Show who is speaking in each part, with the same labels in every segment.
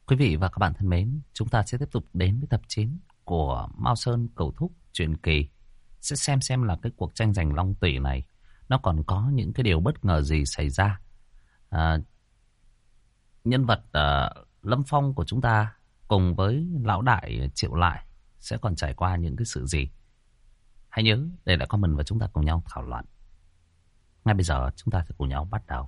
Speaker 1: Quý vị và các bạn thân mến, chúng ta sẽ tiếp tục đến với tập 9 của Mao Sơn Cầu Thúc truyện kỳ. Sẽ xem là cái cuộc tranh giành long tủy này nó còn có những cái điều bất ngờ gì xảy ra. Nhân vật Lâm Phong của chúng ta cùng với lão đại Triệu Lại sẽ còn trải qua những cái sự gì. Hãy nhớ để lại comment và chúng ta cùng nhau thảo luận. Ngay bây giờ chúng ta sẽ cùng nhau bắt đầu.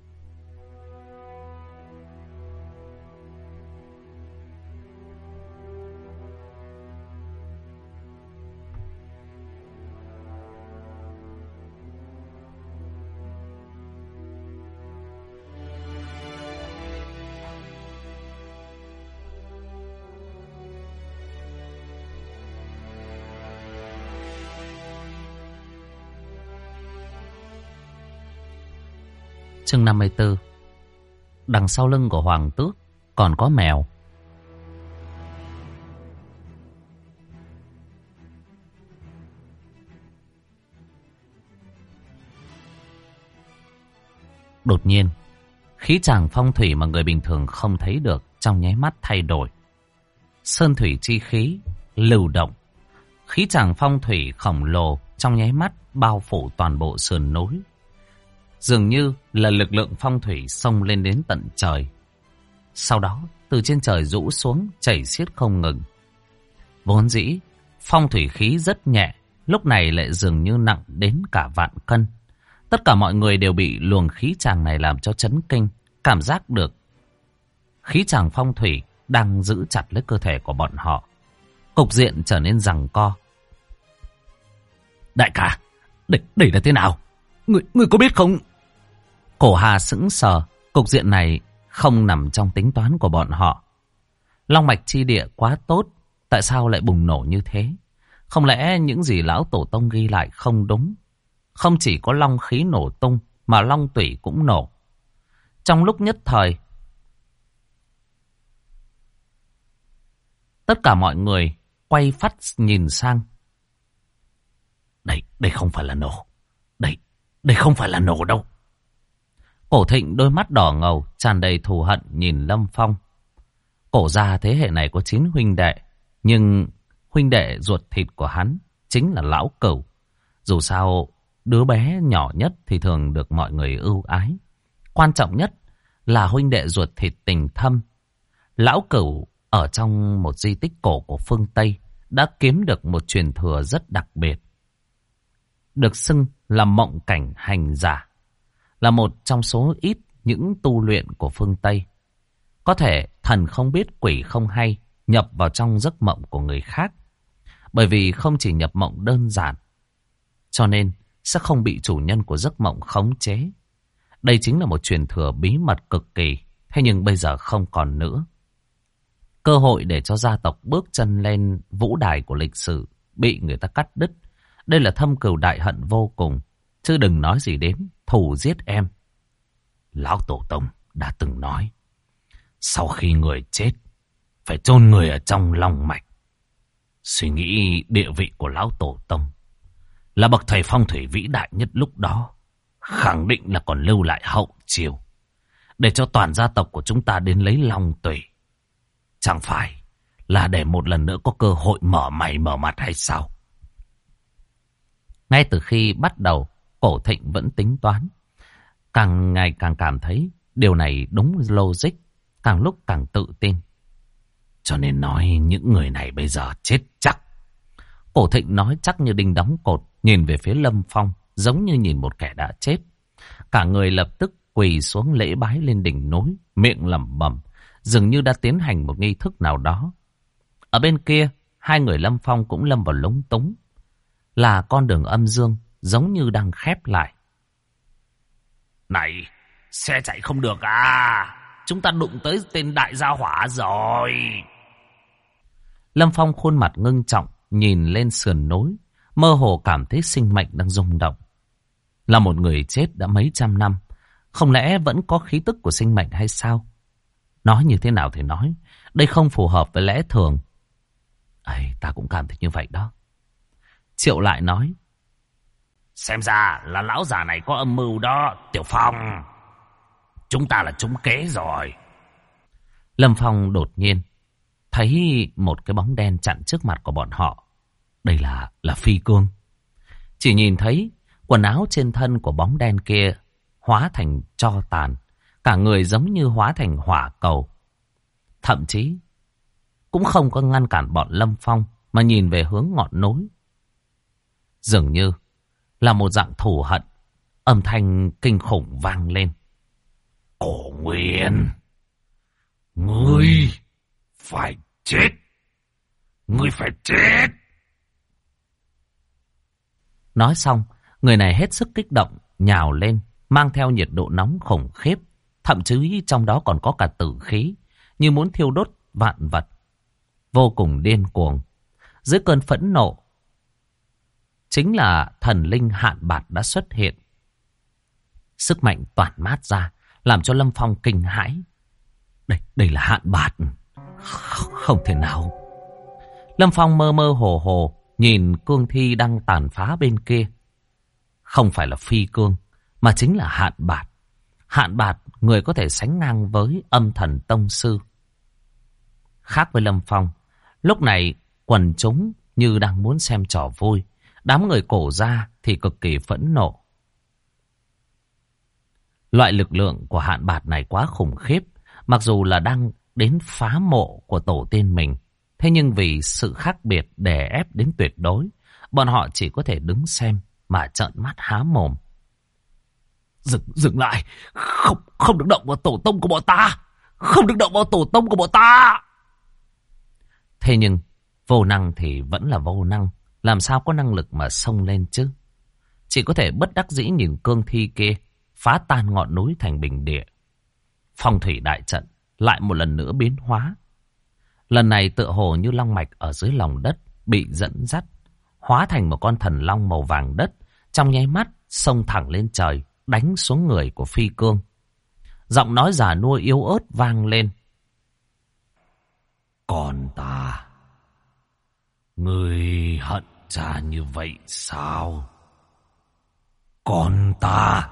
Speaker 1: Chương 54. Đằng sau lưng của Hoàng Tước còn có mèo. Đột nhiên, khí tràng phong thủy mà người bình thường không thấy được trong nháy mắt thay đổi. Sơn thủy chi khí lưu động, khí tràng phong thủy khổng lồ trong nháy mắt bao phủ toàn bộ sườn núi. Dường như là lực lượng phong thủy xông lên đến tận trời. Sau đó, từ trên trời rũ xuống, chảy xiết không ngừng. Vốn dĩ, phong thủy khí rất nhẹ, lúc này lại dường như nặng đến cả vạn cân. Tất cả mọi người đều bị luồng khí tràng này làm cho chấn kinh, cảm giác được khí tràng phong thủy đang giữ chặt lấy cơ thể của bọn họ. Cục diện trở nên giằng co. Đại ca, đây là thế nào? Ngươi có biết không? Cổ Hà sững sờ, cục diện này không nằm trong tính toán của bọn họ. Long mạch chi địa quá tốt, tại sao lại bùng nổ như thế? Không lẽ những gì lão tổ tông ghi lại không đúng? Không chỉ có long khí nổ tung, mà long tủy cũng nổ. Trong lúc nhất thời, tất cả mọi người quay phắt nhìn sang. Đây không phải là nổ. Đây không phải là nổ đâu. Cổ Thịnh đôi mắt đỏ ngầu, tràn đầy thù hận nhìn Lâm Phong. Cổ gia thế hệ này có 9 huynh đệ, nhưng huynh đệ ruột thịt của hắn chính là Lão Cửu. Dù sao, đứa bé nhỏ nhất thì thường được mọi người ưu ái. Quan trọng nhất là huynh đệ ruột thịt tình thâm. Lão Cửu ở trong một di tích cổ của phương Tây đã kiếm được một truyền thừa rất đặc biệt. Được xưng là mộng cảnh hành giả, là một trong số ít những tu luyện của phương Tây. Có thể thần không biết quỷ không hay nhập vào trong giấc mộng của người khác. Bởi vì không chỉ nhập mộng đơn giản, cho nên sẽ không bị chủ nhân của giấc mộng khống chế. Đây chính là một truyền thừa bí mật cực kỳ, thế nhưng bây giờ không còn nữa. Cơ hội để cho gia tộc bước chân lên vũ đài của lịch sử bị người ta cắt đứt. Đây là thâm cừu đại hận vô cùng, chứ đừng nói gì đến thù giết em. Lão Tổ Tông đã từng nói, sau khi người chết, phải chôn người ở trong long mạch. Suy nghĩ địa vị của Lão Tổ Tông là bậc thầy phong thủy vĩ đại nhất lúc đó, khẳng định là còn lưu lại hậu chiêu, để cho toàn gia tộc của chúng ta đến lấy long tủy. Chẳng phải là để một lần nữa có cơ hội mở mày mở mặt hay sao? Ngay từ khi bắt đầu, Cổ Thịnh vẫn tính toán. Càng ngày càng cảm thấy điều này đúng logic, càng lúc càng tự tin. Cho nên nói những người này bây giờ chết chắc. Cổ Thịnh nói chắc như đinh đóng cột, nhìn về phía Lâm Phong, giống như nhìn một kẻ đã chết. Cả người lập tức quỳ xuống lễ bái lên đỉnh núi, miệng lẩm bẩm, dường như đã tiến hành một nghi thức nào đó. Ở bên kia, hai người Lâm Phong cũng lâm vào lúng túng. Là con đường âm dương giống như đang khép lại. Này, xe chạy không được à? Chúng ta đụng tới tên đại gia hỏa rồi. Lâm Phong khuôn mặt ngưng trọng, nhìn lên sườn núi, mơ hồ cảm thấy sinh mệnh đang rung động. Là một người chết đã mấy trăm năm, không lẽ vẫn có khí tức của sinh mệnh hay sao? Nói như thế nào thì nói, đây không phù hợp với lẽ thường. Ta cũng cảm thấy như vậy đó. Triệu Lại nói, xem ra là lão già này có âm mưu đó, Tiểu Phong. Chúng ta là trúng kế rồi. Lâm Phong đột nhiên thấy một cái bóng đen chặn trước mặt của bọn họ. Đây là Phi Cương. Chỉ nhìn thấy quần áo trên thân của bóng đen kia hóa thành tro tàn. Cả người giống như hóa thành hỏa cầu. Thậm chí cũng không có ngăn cản bọn Lâm Phong mà nhìn về hướng ngọn núi. Dường như là một dạng thù hận. Âm thanh kinh khủng vang lên. Cổ Nguyên, ngươi phải chết. Ngươi phải chết. Nói xong, người này hết sức kích động, nhào lên, mang theo nhiệt độ nóng khủng khiếp. Thậm chí trong đó còn có cả tử khí, như muốn thiêu đốt vạn vật. Vô cùng điên cuồng. Dưới cơn phẫn nộ, chính là thần linh Hạn Bạt đã xuất hiện. Sức mạnh toản mát ra, làm cho Lâm Phong kinh hãi. Đây là Hạn Bạt. Không thể nào. Lâm Phong mơ mơ hồ hồ, nhìn cương thi đang tàn phá bên kia. Không phải là Phi Cương, mà chính là Hạn Bạt. Hạn Bạt, người có thể sánh ngang với Âm Thần Tông Sư. Khác với Lâm Phong, lúc này quần chúng như đang muốn xem trò vui. Đám người cổ gia thì cực kỳ phẫn nộ. Loại lực lượng của Hạn Bạt này quá khủng khiếp. Mặc dù là đang đến phá mộ của tổ tiên mình, thế nhưng vì sự khác biệt đè ép đến tuyệt đối, bọn họ chỉ có thể đứng xem mà trợn mắt há mồm. Dừng lại. Không được động vào tổ tông của bọn ta. Không được động vào tổ tông của bọn ta. Thế nhưng vô năng thì vẫn là vô năng. Làm sao có năng lực mà xông lên chứ. Chỉ có thể bất đắc dĩ nhìn cương thi kia phá tan ngọn núi thành bình địa. Phong thủy đại trận lại một lần nữa biến hóa. Lần này tựa hồ như long mạch ở dưới lòng đất bị dẫn dắt, hóa thành một con thần long màu vàng đất, trong nháy mắt xông thẳng lên trời, đánh xuống người của Phi Cương. Giọng nói già nua yếu ớt vang lên. Còn ta, ngươi hận cha như vậy sao? Còn ta.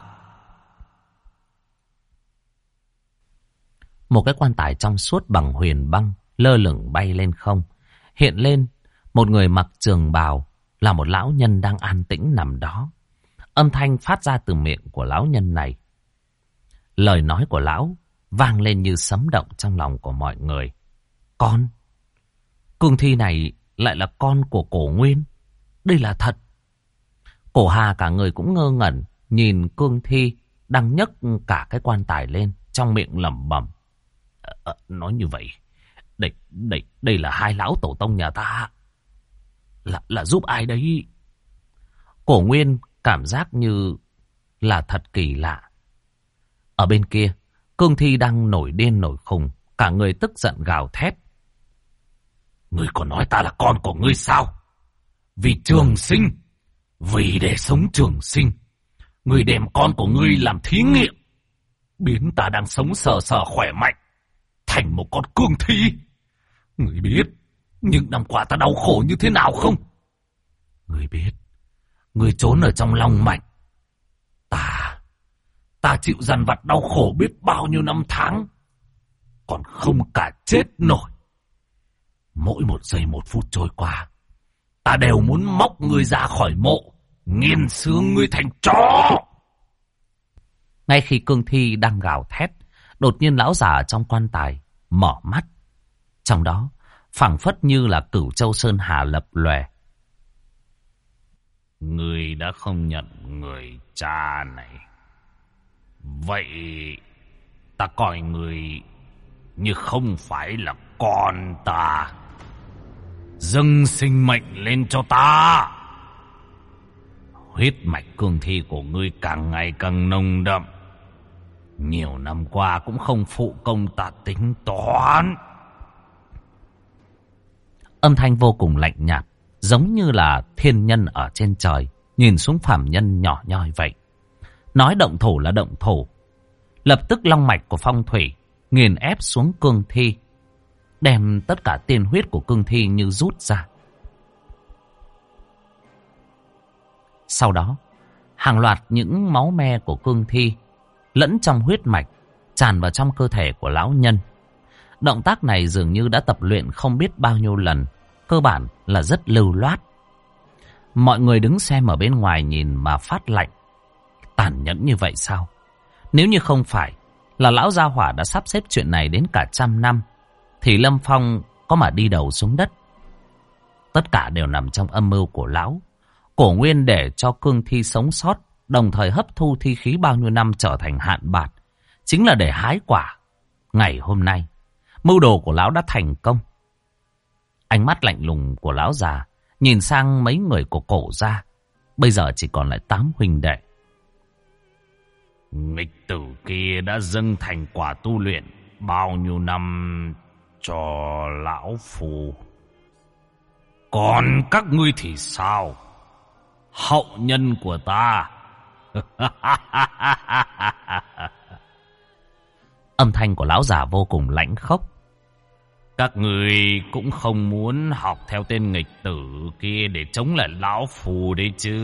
Speaker 1: Một cái quan tài trong suốt bằng huyền băng lơ lửng bay lên không. Hiện lên một người mặc trường bào, là một lão nhân đang an tĩnh nằm đó. Âm thanh phát ra từ miệng của lão nhân này. Lời nói của lão vang lên như sấm động trong lòng của mọi người. Con? Cương thi này lại là con của Cổ Nguyên. Đây là thật. Cổ Hà cả người cũng ngơ ngẩn, nhìn cương thi đang nhấc cả cái quan tài lên, trong miệng lẩm bẩm. Nói như vậy, đây là hai lão tổ tông nhà ta. Là giúp ai đấy? Cổ Nguyên cảm giác như là thật kỳ lạ. Ở bên kia, cương thi đang nổi điên nổi khùng, cả người tức giận gào thét. Ngươi còn nói ta là con của ngươi sao? Vì trường sinh, vì để sống trường sinh, ngươi đem con của ngươi làm thí nghiệm, biến ta đang sống sờ sờ khỏe mạnh thành một con cương thi. Ngươi biết những năm qua ta đau khổ như thế nào không? Ngươi biết, ngươi trốn ở trong lòng mạch. Ta chịu dằn vặt đau khổ biết bao nhiêu năm tháng, còn không cả chết nổi. Mỗi một giây một phút trôi qua, ta đều muốn móc ngươi ra khỏi mộ, nghiền xương ngươi thành tro. Ngay khi cương thi đang gào thét, đột nhiên lão già trong quan tài mở mắt. Trong đó phảng phất như là Cửu Châu Sơn Hà lập lòe. Ngươi đã không nhận người cha này, vậy ta coi ngươi như không phải là con ta. Dâng sinh mệnh lên cho ta. Huyết mạch cương thi của ngươi càng ngày càng nồng đậm. Nhiều năm qua cũng không phụ công ta tính toán. Âm thanh vô cùng lạnh nhạt, giống như là thiên nhân ở trên trời nhìn xuống phàm nhân nhỏ nhoi vậy. Nói động thủ là động thủ. Lập tức long mạch của phong thủy nghiền ép xuống cương thi, đem tất cả tiên huyết của cương thi như rút ra. Sau đó, hàng loạt những máu me của cương thi lẫn trong huyết mạch tràn vào trong cơ thể của lão nhân. Động tác này dường như đã tập luyện không biết bao nhiêu lần, cơ bản là rất lưu loát. Mọi người đứng xem ở bên ngoài nhìn mà phát lạnh. Tàn nhẫn như vậy sao? Nếu như không phải là lão gia hỏa đã sắp xếp chuyện này đến cả 100 năm, thì Lâm Phong có mà đi đầu xuống đất. Tất cả đều nằm trong âm mưu của lão. Cổ nguyên để cho cương thi sống sót, đồng thời hấp thu thi khí bao nhiêu năm trở thành hạn bạt, chính là để hái quả. Ngày hôm nay, mưu đồ của lão đã thành công. Ánh mắt lạnh lùng của lão già nhìn sang mấy người của Cổ gia. Bây giờ chỉ còn lại 8 huynh đệ. Nghịch tử kia đã dâng thành quả tu luyện bao nhiêu năm cho lão phù. Còn các ngươi thì sao? Hậu nhân của ta. Âm thanh của lão già vô cùng lãnh khốc. Các ngươi cũng không muốn học theo tên nghịch tử kia để chống lại lão phù đấy chứ.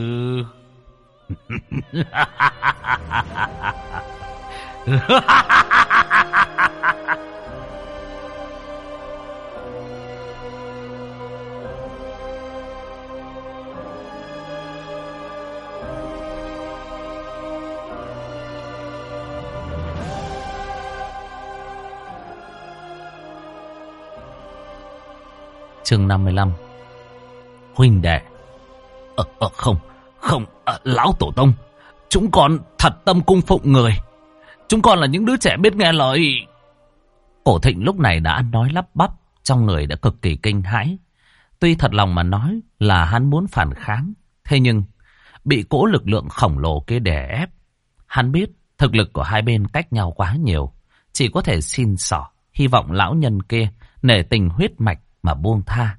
Speaker 1: Chương 55. Huynh đệ. Không, lão tổ tông, chúng con thật tâm cung phụng người. Chúng con là những đứa trẻ biết nghe lời. Cổ Thịnh lúc này đã nói lắp bắp, trong người đã cực kỳ kinh hãi. Tuy thật lòng mà nói là hắn muốn phản kháng, thế nhưng bị cỗ lực lượng khổng lồ kia đè ép. Hắn biết thực lực của hai bên cách nhau quá nhiều, chỉ có thể xin xỏ, hy vọng lão nhân kia nể tình huyết mạch mà buông tha.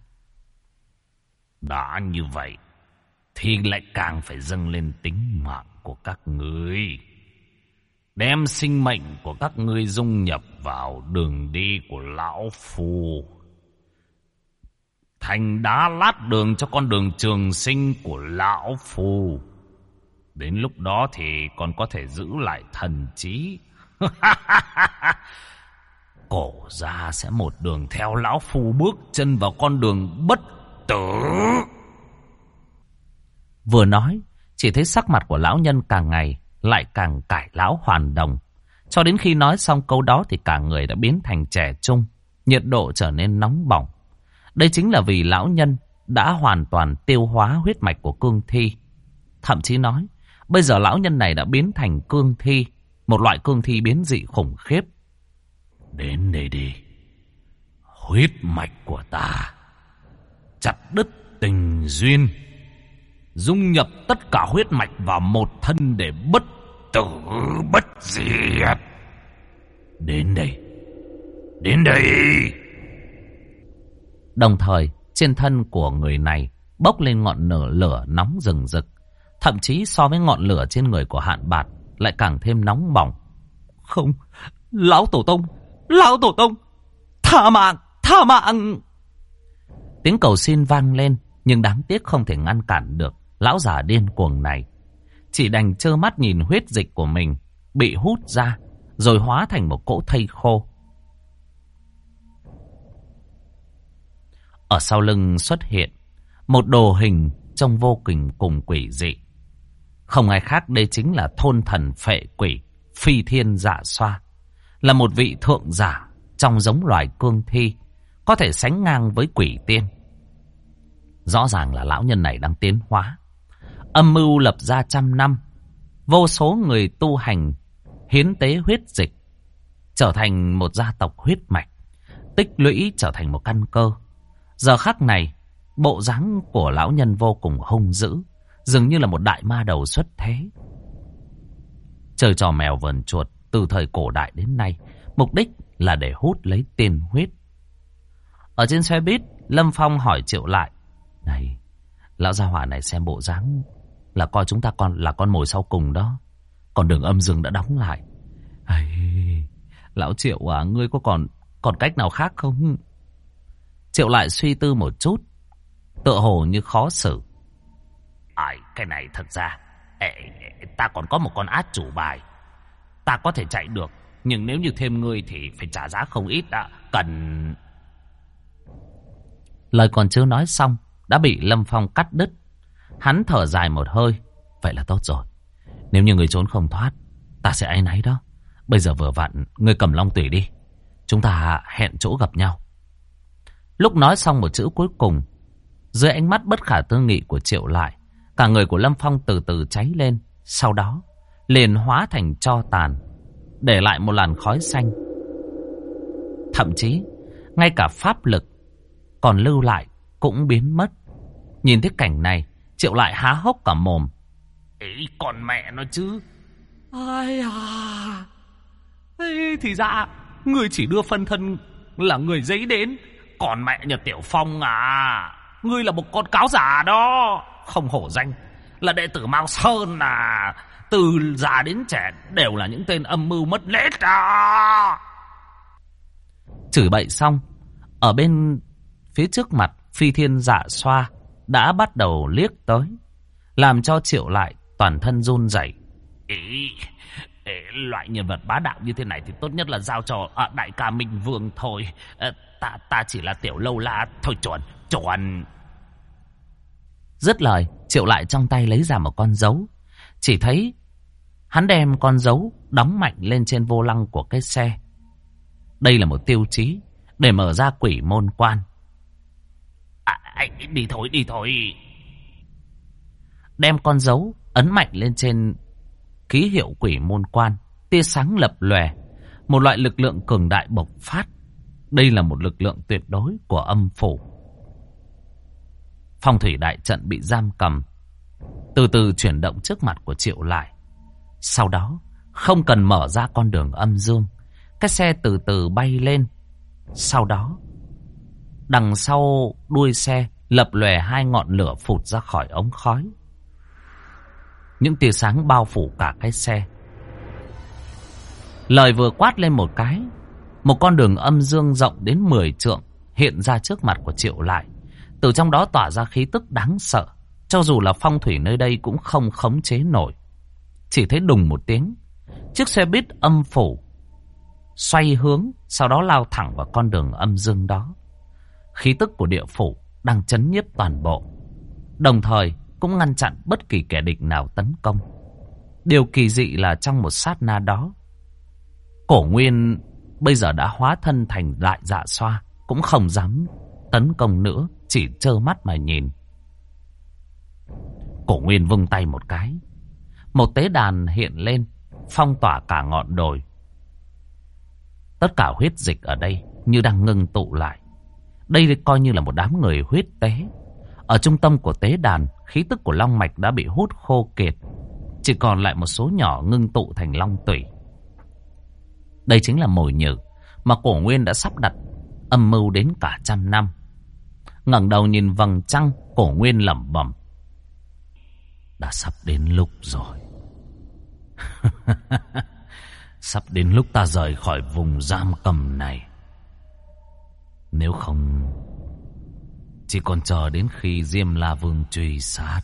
Speaker 1: Đã như vậy thì lại càng phải dâng lên tính mạng của các ngươi, đem sinh mệnh của các ngươi dung nhập vào đường đi của lão phù, thành đá lát đường cho con đường trường sinh của lão phù. Đến lúc đó thì còn có thể giữ lại thần trí. Cổ gia sẽ một đường theo lão phù bước chân vào con đường bất tử. Vừa nói, chỉ thấy sắc mặt của lão nhân càng ngày lại càng cải lão hoàn đồng. Cho đến khi nói xong câu đó thì cả người đã biến thành trẻ trung, nhiệt độ trở nên nóng bỏng. Đây chính là vì lão nhân đã hoàn toàn tiêu hóa huyết mạch của cương thi. Thậm chí nói, bây giờ lão nhân này đã biến thành cương thi, một loại cương thi biến dị khủng khiếp. Đến đây đi, huyết mạch của ta, chặt đứt tình duyên, dung nhập tất cả huyết mạch vào một thân để bất tử bất diệt. Đến đây, đến đây. Đồng thời, trên thân của người này bốc lên ngọn lửa nóng rừng rực. Thậm chí so với ngọn lửa trên người của Hạn Bạt lại càng thêm nóng bỏng. Không, lão tổ tông, tha mạng. Tiếng cầu xin vang lên, nhưng đáng tiếc không thể ngăn cản được lão già điên cuồng này. Chỉ đành trơ mắt nhìn huyết dịch của mình bị hút ra, rồi hóa thành một cỗ thây khô. Ở sau lưng xuất hiện một đồ hình trông vô cùng quỷ dị. Không ai khác, đây chính là thôn thần phệ quỷ Phi Thiên Dạ Xoa, là một vị thượng giả trong giống loài cương thi, có thể sánh ngang với quỷ tiên. Rõ ràng là lão nhân này đang tiến hóa. Âm mưu lập ra 100 năm, vô số người tu hành hiến tế huyết dịch, trở thành một gia tộc huyết mạch, tích lũy trở thành một căn cơ. Giờ khắc này, bộ dáng của lão nhân vô cùng hung dữ, dường như là một đại ma đầu xuất thế. Chơi trò mèo vờn chuột từ thời cổ đại đến nay, mục đích là để hút lấy tiên huyết. Ở trên xe buýt, Lâm Phong hỏi Triệu Lại: này, lão gia hỏa này xem bộ dáng là coi chúng ta là con mồi sau cùng đó. Còn đường âm dương đã đóng lại. Lão Triệu à, ngươi có còn cách nào khác không? Triệu Lại suy tư một chút, tựa hồ như khó xử. Cái này thật ra ta còn có một con át chủ bài. Ta có thể chạy được Nhưng nếu như thêm ngươi thì phải trả giá không ít đã. Cần... Lời còn chưa nói xong đã bị Lâm Phong cắt đứt. Hắn thở dài một hơi. Vậy là tốt rồi. Nếu như người trốn không thoát, ta sẽ áy náy đó. Bây giờ vừa vặn, ngươi cầm long tủy đi. Chúng ta hẹn chỗ gặp nhau. Lúc nói xong một chữ cuối cùng, dưới ánh mắt bất khả tư nghị của Triệu Lại, cả người của Lâm Phong từ từ cháy lên. Sau đó liền hóa thành tro tàn, để lại một làn khói xanh. Thậm chí ngay cả pháp lực còn lưu lại cũng biến mất. Nhìn thấy cảnh này, Triệu Lại há hốc cả mồm. Ý còn mẹ nó chứ. Ai à, ê, thì ra người chỉ đưa phân thân là người giấy đến. Còn mẹ nhà Tiểu Phong à, ngươi là một con cáo giả đó. Không hổ danh là đệ tử Mao Sơn à. Từ già đến trẻ đều là những tên âm mưu mất nết à. Chửi bậy xong, ở bên phía trước mặt Phi Thiên Dạ Xoa đã bắt đầu liếc tới, làm cho Triệu Lại toàn thân run rẩy. Loại nhân vật bá đạo như thế này thì tốt nhất là giao cho đại ca Minh Vương thôi. Ta chỉ là tiểu lâu la thôi. Chuẩn. Dứt lời, Triệu Lại trong tay lấy ra một con dấu. Chỉ thấy hắn đem con dấu đóng mạnh lên trên vô lăng của cái xe. Đây là một tiêu chí để mở ra quỷ môn quan. Đi thôi. Đem con dấu ấn mạnh lên trên ký hiệu quỷ môn quan. Tia sáng lập lòe, một loại lực lượng cường đại bộc phát. Đây là một lực lượng tuyệt đối của âm phủ. Phong thủy đại trận bị giam cầm, từ từ chuyển động trước mặt của Triệu Lại. Sau đó, không cần mở ra con đường âm dương, cái xe từ từ bay lên. Sau đó, đằng sau đuôi xe lập lòe hai ngọn lửa phụt ra khỏi ống khói. Những tia sáng bao phủ cả cái xe. Lời vừa quát lên một cái, một con đường âm dương rộng đến 10 trượng hiện ra trước mặt của Triệu Lại. Từ trong đó tỏa ra khí tức đáng sợ, cho dù là phong thủy nơi đây cũng không khống chế nổi. Chỉ thấy đùng một tiếng, chiếc xe buýt âm phủ xoay hướng, sau đó lao thẳng vào con đường âm dương đó. Khí tức của địa phủ đang chấn nhiếp toàn bộ, đồng thời cũng ngăn chặn bất kỳ kẻ địch nào tấn công. Điều kỳ dị là trong một sát na đó, Cổ Nguyên bây giờ đã hóa thân thành Lại Dạ Xoa, cũng không dám tấn công nữa, chỉ trơ mắt mà nhìn. Cổ Nguyên vung tay một cái, một tế đàn hiện lên, phong tỏa cả ngọn đồi. Tất cả huyết dịch ở đây như đang ngưng tụ lại. Đây coi như là một đám người huyết tế. Ở trung tâm của tế đàn, khí tức của long mạch đã bị hút khô kiệt, chỉ còn lại một số nhỏ ngưng tụ thành long tủy. Đây chính là mồi nhử mà Cổ Nguyên đã sắp đặt âm mưu đến cả 100 năm. Ngẩng đầu nhìn vầng trăng, Cổ Nguyên lẩm bẩm: đã sắp đến lúc rồi. Sắp đến lúc ta rời khỏi vùng giam cầm này. Nếu không, chỉ còn chờ đến khi Diêm La Vương truy sát.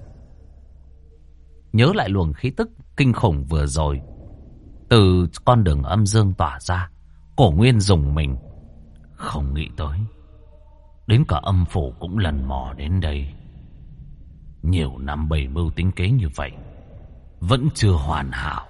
Speaker 1: Nhớ lại luồng khí tức kinh khủng vừa rồi từ con đường âm dương tỏa ra, Cổ Nguyên rùng mình. Không nghĩ tới đến cả âm phủ cũng lần mò đến đây. Nhiều năm bày mưu tính kế như vậy vẫn chưa hoàn hảo.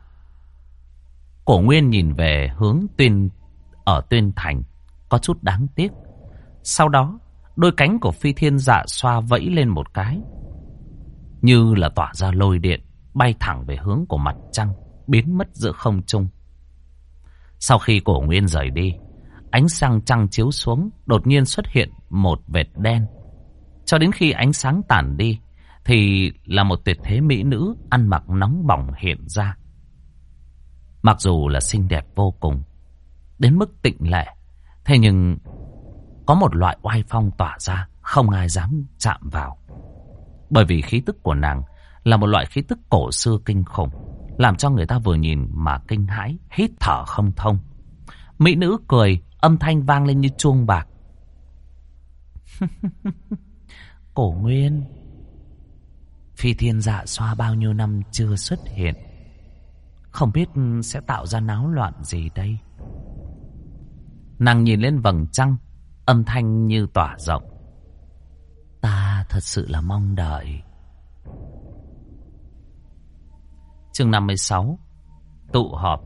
Speaker 1: Cổ Nguyên nhìn về hướng Tuyên Thành, có chút đáng tiếc. Sau đó, đôi cánh của Phi Thiên Dạ Xoa vẫy lên một cái, như là tỏa ra lôi điện, bay thẳng về hướng của mặt trăng, biến mất giữa không trung. Sau khi Cổ Nguyên rời đi, ánh sáng trăng chiếu xuống, đột nhiên xuất hiện một vệt đen. Cho đến khi ánh sáng tản đi, thì là một tuyệt thế mỹ nữ ăn mặc nóng bỏng hiện ra. Mặc dù là xinh đẹp vô cùng, đến mức tịnh lệ, thế nhưng có một loại oai phong tỏa ra, không ai dám chạm vào. Bởi vì khí tức của nàng là một loại khí tức cổ xưa kinh khủng, làm cho người ta vừa nhìn mà kinh hãi, hít thở không thông. Mỹ nữ cười, âm thanh vang lên như chuông bạc. Cổ Nguyên, Phi Thiên Dạ Xoa bao nhiêu năm chưa xuất hiện, Không biết sẽ tạo ra náo loạn gì đây. Nàng nhìn lên vầng trăng, âm thanh như tỏa rộng. Ta thật sự là mong đợi. Chương 56. Tụ họp.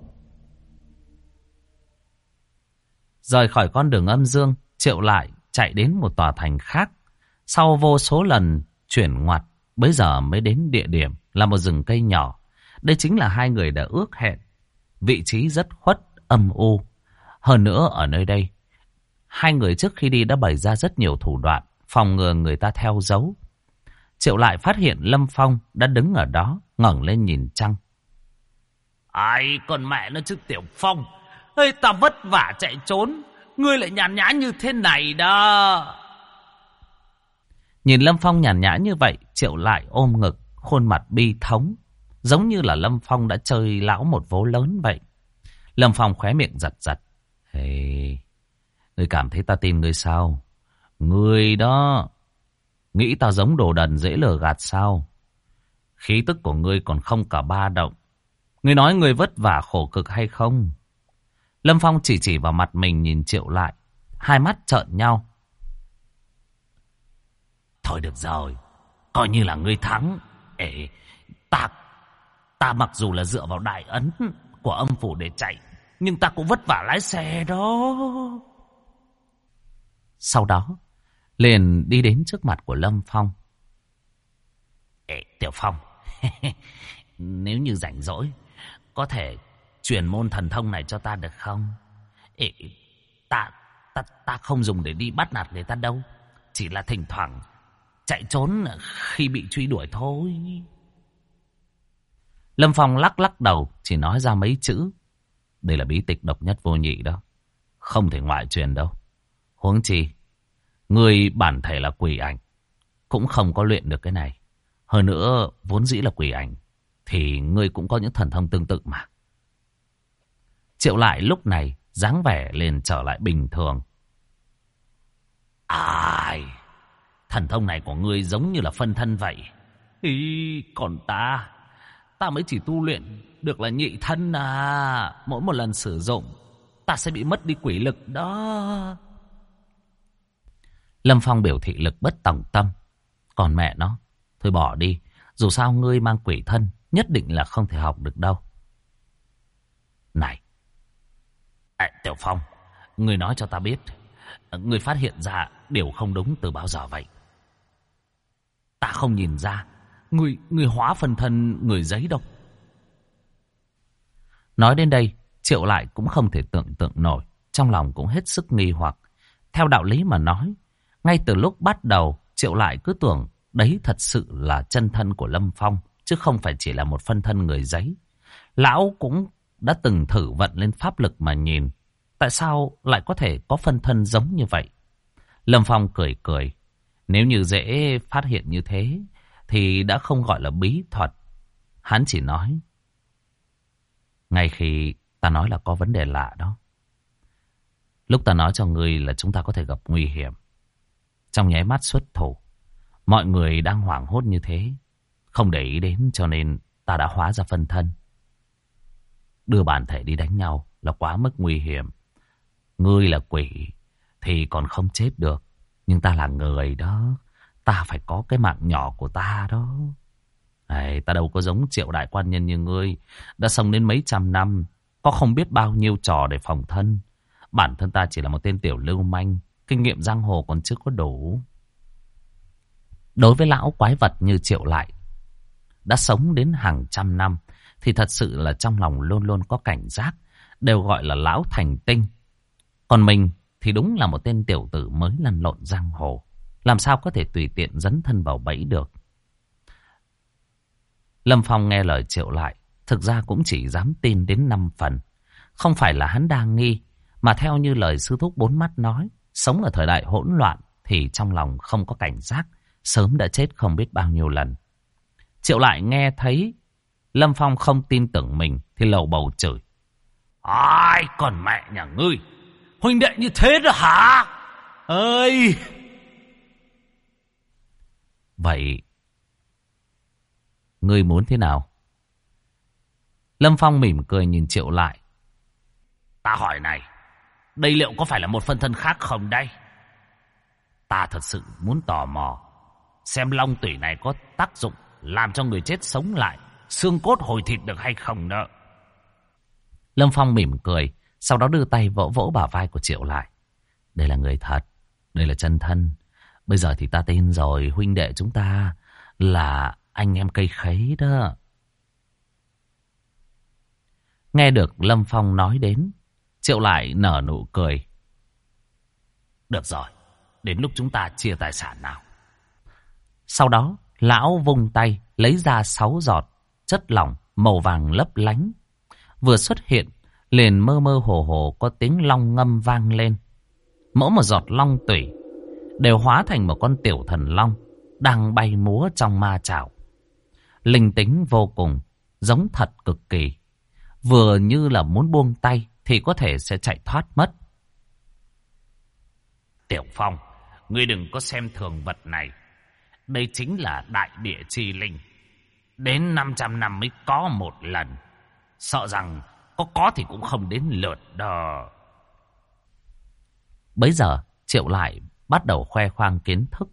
Speaker 1: Rời khỏi con đường âm dương, Triệu Lại chạy đến một tòa thành khác. Sau vô số lần chuyển ngoặt, bấy giờ mới đến địa điểm là một rừng cây nhỏ. Đây chính là hai người đã ước hẹn. Vị trí rất khuất, âm u. Hơn nữa ở nơi đây, hai người trước khi đi đã bày ra rất nhiều thủ đoạn phòng ngừa người ta theo dấu. Triệu Lại phát hiện Lâm Phong đã đứng ở đó, ngẩng lên nhìn trăng. Ai còn mẹ nó chứ Tiểu Phong. Ê, ta vất vả chạy trốn, ngươi lại nhàn nhã như thế này đó. Nhìn Lâm Phong nhàn nhã như vậy, Triệu Lại ôm ngực, khuôn mặt bi thống, giống như là Lâm Phong đã chơi lão một vố lớn vậy. Lâm Phong khóe miệng giật giật. Hey, ngươi cảm thấy ta tin ngươi sao? Ngươi đó, nghĩ ta giống đồ đần dễ lừa gạt sao? Khí tức của ngươi còn không cả ba động. Ngươi nói ngươi vất vả khổ cực hay không? Lâm Phong chỉ vào mặt mình nhìn Triệu Lại, hai mắt trợn nhau. Thôi được rồi, coi như là ngươi thắng. Ê, ta mặc dù là dựa vào đại ấn của âm phủ để chạy, nhưng ta cũng vất vả lái xe đó. Sau đó, liền đi đến trước mặt của Lâm Phong. Ê, Tiểu Phong, nếu như rảnh rỗi, có thể truyền môn thần thông này cho ta được không? Ê, ta không dùng để đi bắt nạt người ta đâu. Chỉ là thỉnh thoảng chạy trốn khi bị truy đuổi thôi. Lâm Phong lắc đầu, chỉ nói ra mấy chữ. Đây là bí tịch độc nhất vô nhị đó, không thể ngoại truyền đâu. Huống chi, người bản thể là quỷ ảnh, cũng không có luyện được cái này. Hơn nữa, vốn dĩ là quỷ ảnh, thì ngươi cũng có những thần thông tương tự mà. Triệu Lại lúc này, dáng vẻ liền trở lại bình thường. Ai, thần thông này của ngươi giống như là phân thân vậy. Ý, còn ta mới chỉ tu luyện được là nhị thân à. Mỗi một lần sử dụng, ta sẽ bị mất đi quỷ lực đó. Lâm Phong biểu thị lực bất tòng tâm. Còn mẹ nó, thôi bỏ đi. Dù sao ngươi mang quỷ thân, nhất định là không thể học được đâu. Này, Tiểu Phong, ngươi nói cho ta biết, ngươi phát hiện ra điều không đúng từ bao giờ vậy? Ta không nhìn ra, ngươi hóa phân thân người giấy đâu. Nói đến đây, Triệu Lại cũng không thể tưởng tượng nổi, trong lòng cũng hết sức nghi hoặc. Theo đạo lý mà nói, ngay từ lúc bắt đầu, Triệu Lại cứ tưởng đấy thật sự là chân thân của Lâm Phong, chứ không phải chỉ là một phân thân người giấy. Lão cũng đã từng thử vận lên pháp lực mà nhìn, tại sao lại có thể có phân thân giống như vậy? Lâm Phong cười cười. Nếu như dễ phát hiện như thế, thì đã không gọi là bí thuật. Hắn chỉ nói, ngay khi ta nói là có vấn đề lạ đó, lúc ta nói cho ngươi là chúng ta có thể gặp nguy hiểm, trong nháy mắt xuất thủ, mọi người đang hoảng hốt như thế, không để ý đến, cho nên ta đã hóa ra phân thân. Đưa bản thể đi đánh nhau là quá mức nguy hiểm. Ngươi là quỷ thì còn không chết được, nhưng ta là người đó, ta phải có cái mạng nhỏ của ta đó. Ta đâu có giống Triệu đại quan nhân như ngươi, đã sống đến mấy trăm năm, có không biết bao nhiêu trò để phòng thân. Bản thân ta chỉ là một tên tiểu lưu manh, kinh nghiệm giang hồ còn chưa có đủ. Đối với lão quái vật như Triệu Lại, đã sống đến hàng trăm năm, thì thật sự là trong lòng luôn luôn có cảnh giác, đều gọi là lão thành tinh. Còn mình thì đúng là một tên tiểu tử mới lăn lộn giang hồ, làm sao có thể tùy tiện dấn thân vào bẫy được. Lâm Phong nghe lời Triệu Lại, thực ra cũng chỉ dám tin đến 5 phần. Không phải là hắn đa nghi, mà theo như lời sư thúc bốn mắt nói, sống ở thời đại hỗn loạn thì trong lòng không có cảnh giác, sớm đã chết không biết bao nhiêu lần. Triệu Lại nghe thấy Lâm Phong không tin tưởng mình thì lầu bầu chửi. Ai còn mẹ nhà ngươi, huynh đệ như thế đó hả? Ơi! Vậy ngươi muốn thế nào? Lâm Phong mỉm cười nhìn Triệu lại. Ta hỏi này, đây liệu có phải là một phân thân khác không đây? Ta thật sự muốn tò mò, xem long tủy này có tác dụng làm cho người chết sống lại, xương cốt hồi thịt được hay không đó. Lâm Phong mỉm cười, sau đó đưa tay vỗ vỗ bả vai của Triệu lại. Đây là người thật, đây là chân thân. Bây giờ thì ta tin rồi, huynh đệ chúng ta là anh em cây khấy đó. Nghe được Lâm Phong nói đến, Triệu lại nở nụ cười. Được rồi, đến lúc chúng ta chia tài sản nào. Sau đó, lão vung tay lấy ra 6 giọt chất lỏng màu vàng lấp lánh. Vừa xuất hiện, liền mơ mơ hồ hồ có tiếng long ngâm vang lên. Mỗi một giọt long tủy đều hóa thành một con tiểu thần long đang bay múa trong ma chảo. Linh tính vô cùng, giống thật cực kỳ. Vừa như là muốn buông tay thì có thể sẽ chạy thoát mất. Tiểu Phong, ngươi đừng có xem thường vật này. Đây chính là đại địa chi linh. Đến 500 năm mới có một lần. Sợ rằng có thì cũng không đến lượt đó. Bấy giờ Triệu lại bắt đầu khoe khoang kiến thức.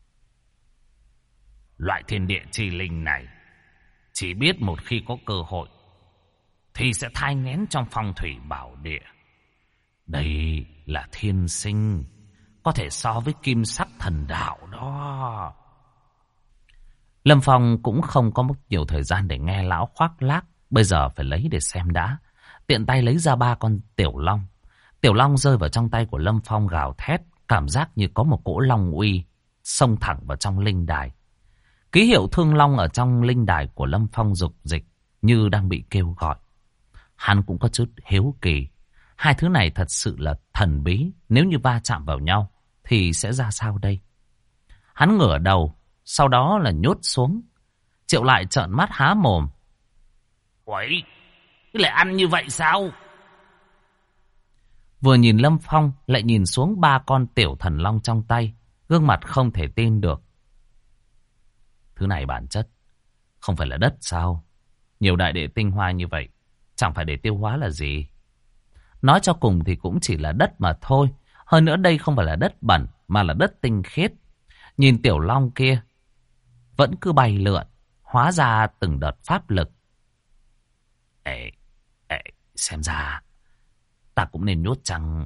Speaker 1: Loại thiên địa chi linh này chỉ biết một khi có cơ hội thì sẽ thai nghén trong phong thủy bảo địa. Đây là thiên sinh, có thể so với kim sắc thần đạo đó. Lâm Phong cũng không có mất nhiều thời gian để nghe lão khoác lác. Bây giờ phải lấy để xem đã. Tiện tay lấy ra 3 con tiểu long. Tiểu long rơi vào trong tay của Lâm Phong gào thét. Cảm giác như có một cỗ long uy xông thẳng vào trong linh đài. Ký hiệu thương long ở trong linh đài của Lâm Phong rục dịch như đang bị kêu gọi. Hắn cũng có chút hiếu kỳ. Hai thứ này thật sự là thần bí. Nếu như va chạm vào nhau thì sẽ ra sao đây? Hắn ngửa đầu, sau đó là nhốt xuống. Triệu lại trợn mắt há mồm. Uầy, lại ăn như vậy sao? Vừa nhìn Lâm Phong lại nhìn xuống 3 con tiểu thần long trong tay. Gương mặt không thể tin được. Thứ này bản chất không phải là đất sao? Nhiều đại địa tinh hoa như vậy, chẳng phải để tiêu hóa là gì? Nói cho cùng thì cũng chỉ là đất mà thôi. Hơn nữa đây không phải là đất bẩn, mà là đất tinh khiết. Nhìn tiểu long kia vẫn cứ bay lượn, hóa ra từng đợt pháp lực. Ê, xem ra ta cũng nên nhốt chăng?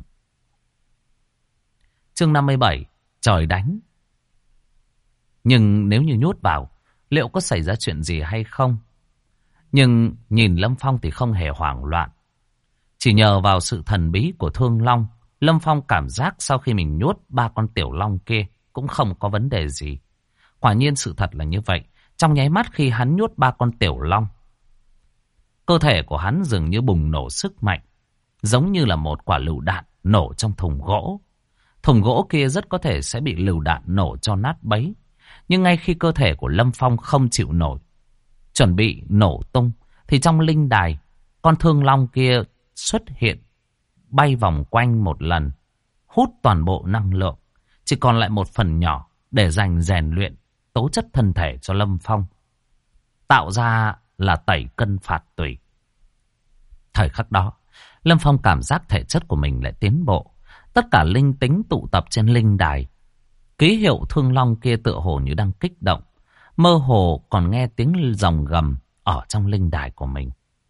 Speaker 1: Chương 57, trời đánh. Nhưng nếu như nhốt vào, liệu có xảy ra chuyện gì hay không? Nhưng nhìn Lâm Phong thì không hề hoảng loạn. Chỉ nhờ vào sự thần bí của Thương Long, Lâm Phong cảm giác sau khi mình nhốt 3 con tiểu long kia cũng không có vấn đề gì. Quả nhiên sự thật là như vậy. Trong nháy mắt khi hắn nhốt 3 con tiểu long, cơ thể của hắn dường như bùng nổ sức mạnh, giống như là một quả lựu đạn nổ trong thùng gỗ. Thùng gỗ kia rất có thể sẽ bị lựu đạn nổ cho nát bấy. Nhưng ngay khi cơ thể của Lâm Phong không chịu nổi, chuẩn bị nổ tung, thì trong linh đài, con thương long kia xuất hiện, bay vòng quanh một lần, hút toàn bộ năng lượng. Chỉ còn lại một phần nhỏ để dành rèn luyện tố chất thân thể cho Lâm Phong. Tạo ra là tẩy cân phạt tùy. Thời khắc đó, Lâm Phong cảm giác thể chất của mình lại tiến bộ. Tất cả linh tính tụ tập trên linh đài. Ký hiệu thương long kia tựa hồ như đang kích động. Mơ hồ còn nghe tiếng rồng gầm ở trong linh đài của mình.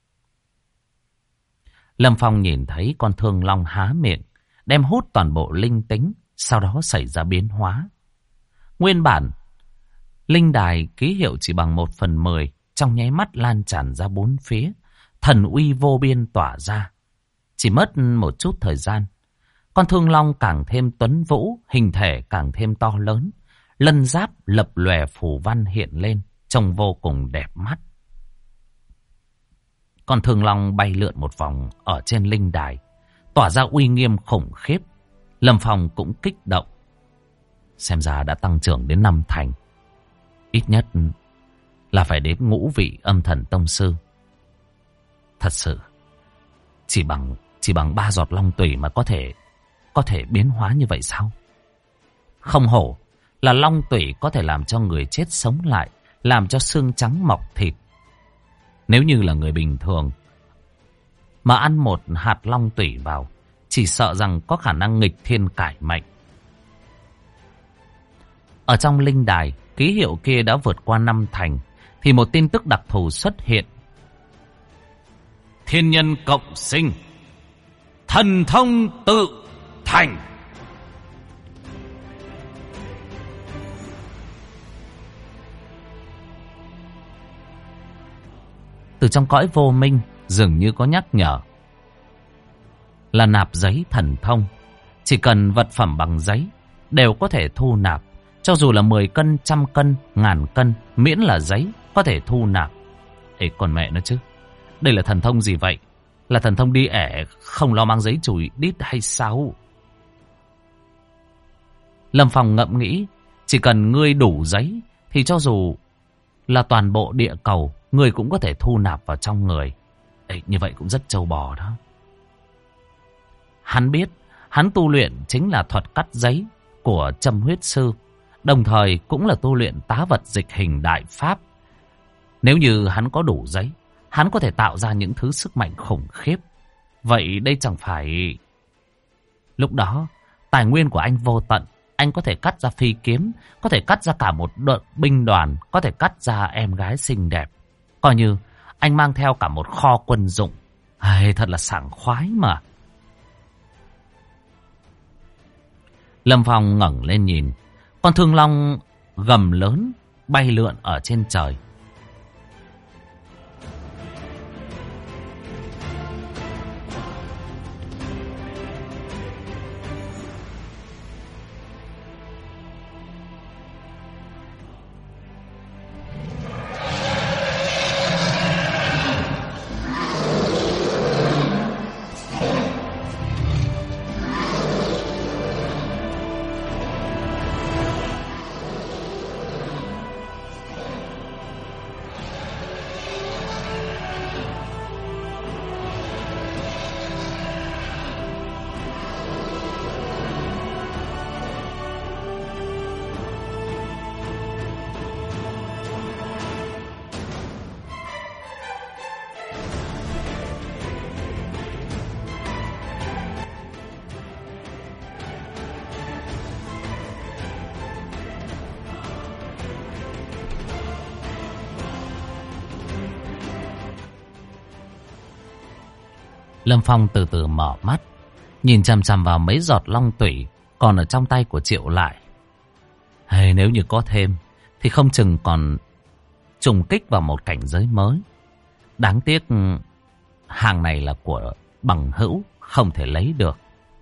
Speaker 1: Lâm Phong nhìn thấy con thương long há miệng, đem hút toàn bộ linh tính, sau đó xảy ra biến hóa. Nguyên bản, linh đài ký hiệu chỉ bằng 1/10, trong nháy mắt lan tràn ra 4 phía. Thần uy vô biên tỏa ra. Chỉ mất một chút thời gian, con thương long càng thêm tuấn vũ, hình thể càng thêm to lớn. Lân giáp lập lòe phù văn hiện lên, trông vô cùng đẹp mắt. Con thương long bay lượn một vòng ở trên linh đài, tỏa ra uy nghiêm khủng khiếp. Lâm Phong cũng kích động. Xem ra đã tăng trưởng đến 5 thành. Ít nhất là phải đến ngũ vị âm thần tông sư. Thật sự, chỉ bằng 3 giọt long tủy mà có thể biến hóa như vậy sao? Không hổ là long tủy có thể làm cho người chết sống lại, làm cho xương trắng mọc thịt. Nếu như là người bình thường mà ăn một hạt long tủy vào, chỉ sợ rằng có khả năng nghịch thiên cải mệnh. Ở trong linh đài, ký hiệu kia đã vượt qua 5 thành, thì một tin tức đặc thù xuất hiện. Thiên nhân cộng sinh, thần thông tự thành. Từ trong cõi vô minh dường như có nhắc nhở là nạp giấy thần thông. Chỉ cần vật phẩm bằng giấy đều có thể thu nạp. Cho dù là 10 cân, 100 cân, 1000 cân, miễn là giấy có thể thu nạp. Ê còn mẹ nó chứ, đây là thần thông gì vậy? Là thần thông đi ẻ không lo mang giấy chùi đít hay sao? Lâm Phong ngẫm nghĩ, chỉ cần ngươi đủ giấy thì cho dù là toàn bộ địa cầu ngươi cũng có thể thu nạp vào trong người. Ê, như vậy cũng rất trâu bò đó. Hắn biết, hắn tu luyện chính là thuật cắt giấy của Châm Huyết Sư, đồng thời cũng là tu luyện tá vật dịch hình đại pháp. Nếu như hắn có đủ giấy, hắn có thể tạo ra những thứ sức mạnh khủng khiếp. Vậy đây chẳng phải... Lúc đó, tài nguyên của anh vô tận. Anh có thể cắt ra phi kiếm, có thể cắt ra cả một đội binh đoàn, có thể cắt ra em gái xinh đẹp. Coi như anh mang theo cả một kho quân dụng. Thật là sảng khoái mà. Lâm Phong ngẩng lên nhìn, con thương long gầm lớn bay lượn ở trên trời. Lâm Phong từ từ mở mắt, nhìn chằm chằm vào mấy giọt long tủy còn ở trong tay của Triệu Lại. Nếu như có thêm thì không chừng còn trùng kích vào một cảnh giới mới. Đáng tiếc hàng này là của bằng hữu, không thể lấy được.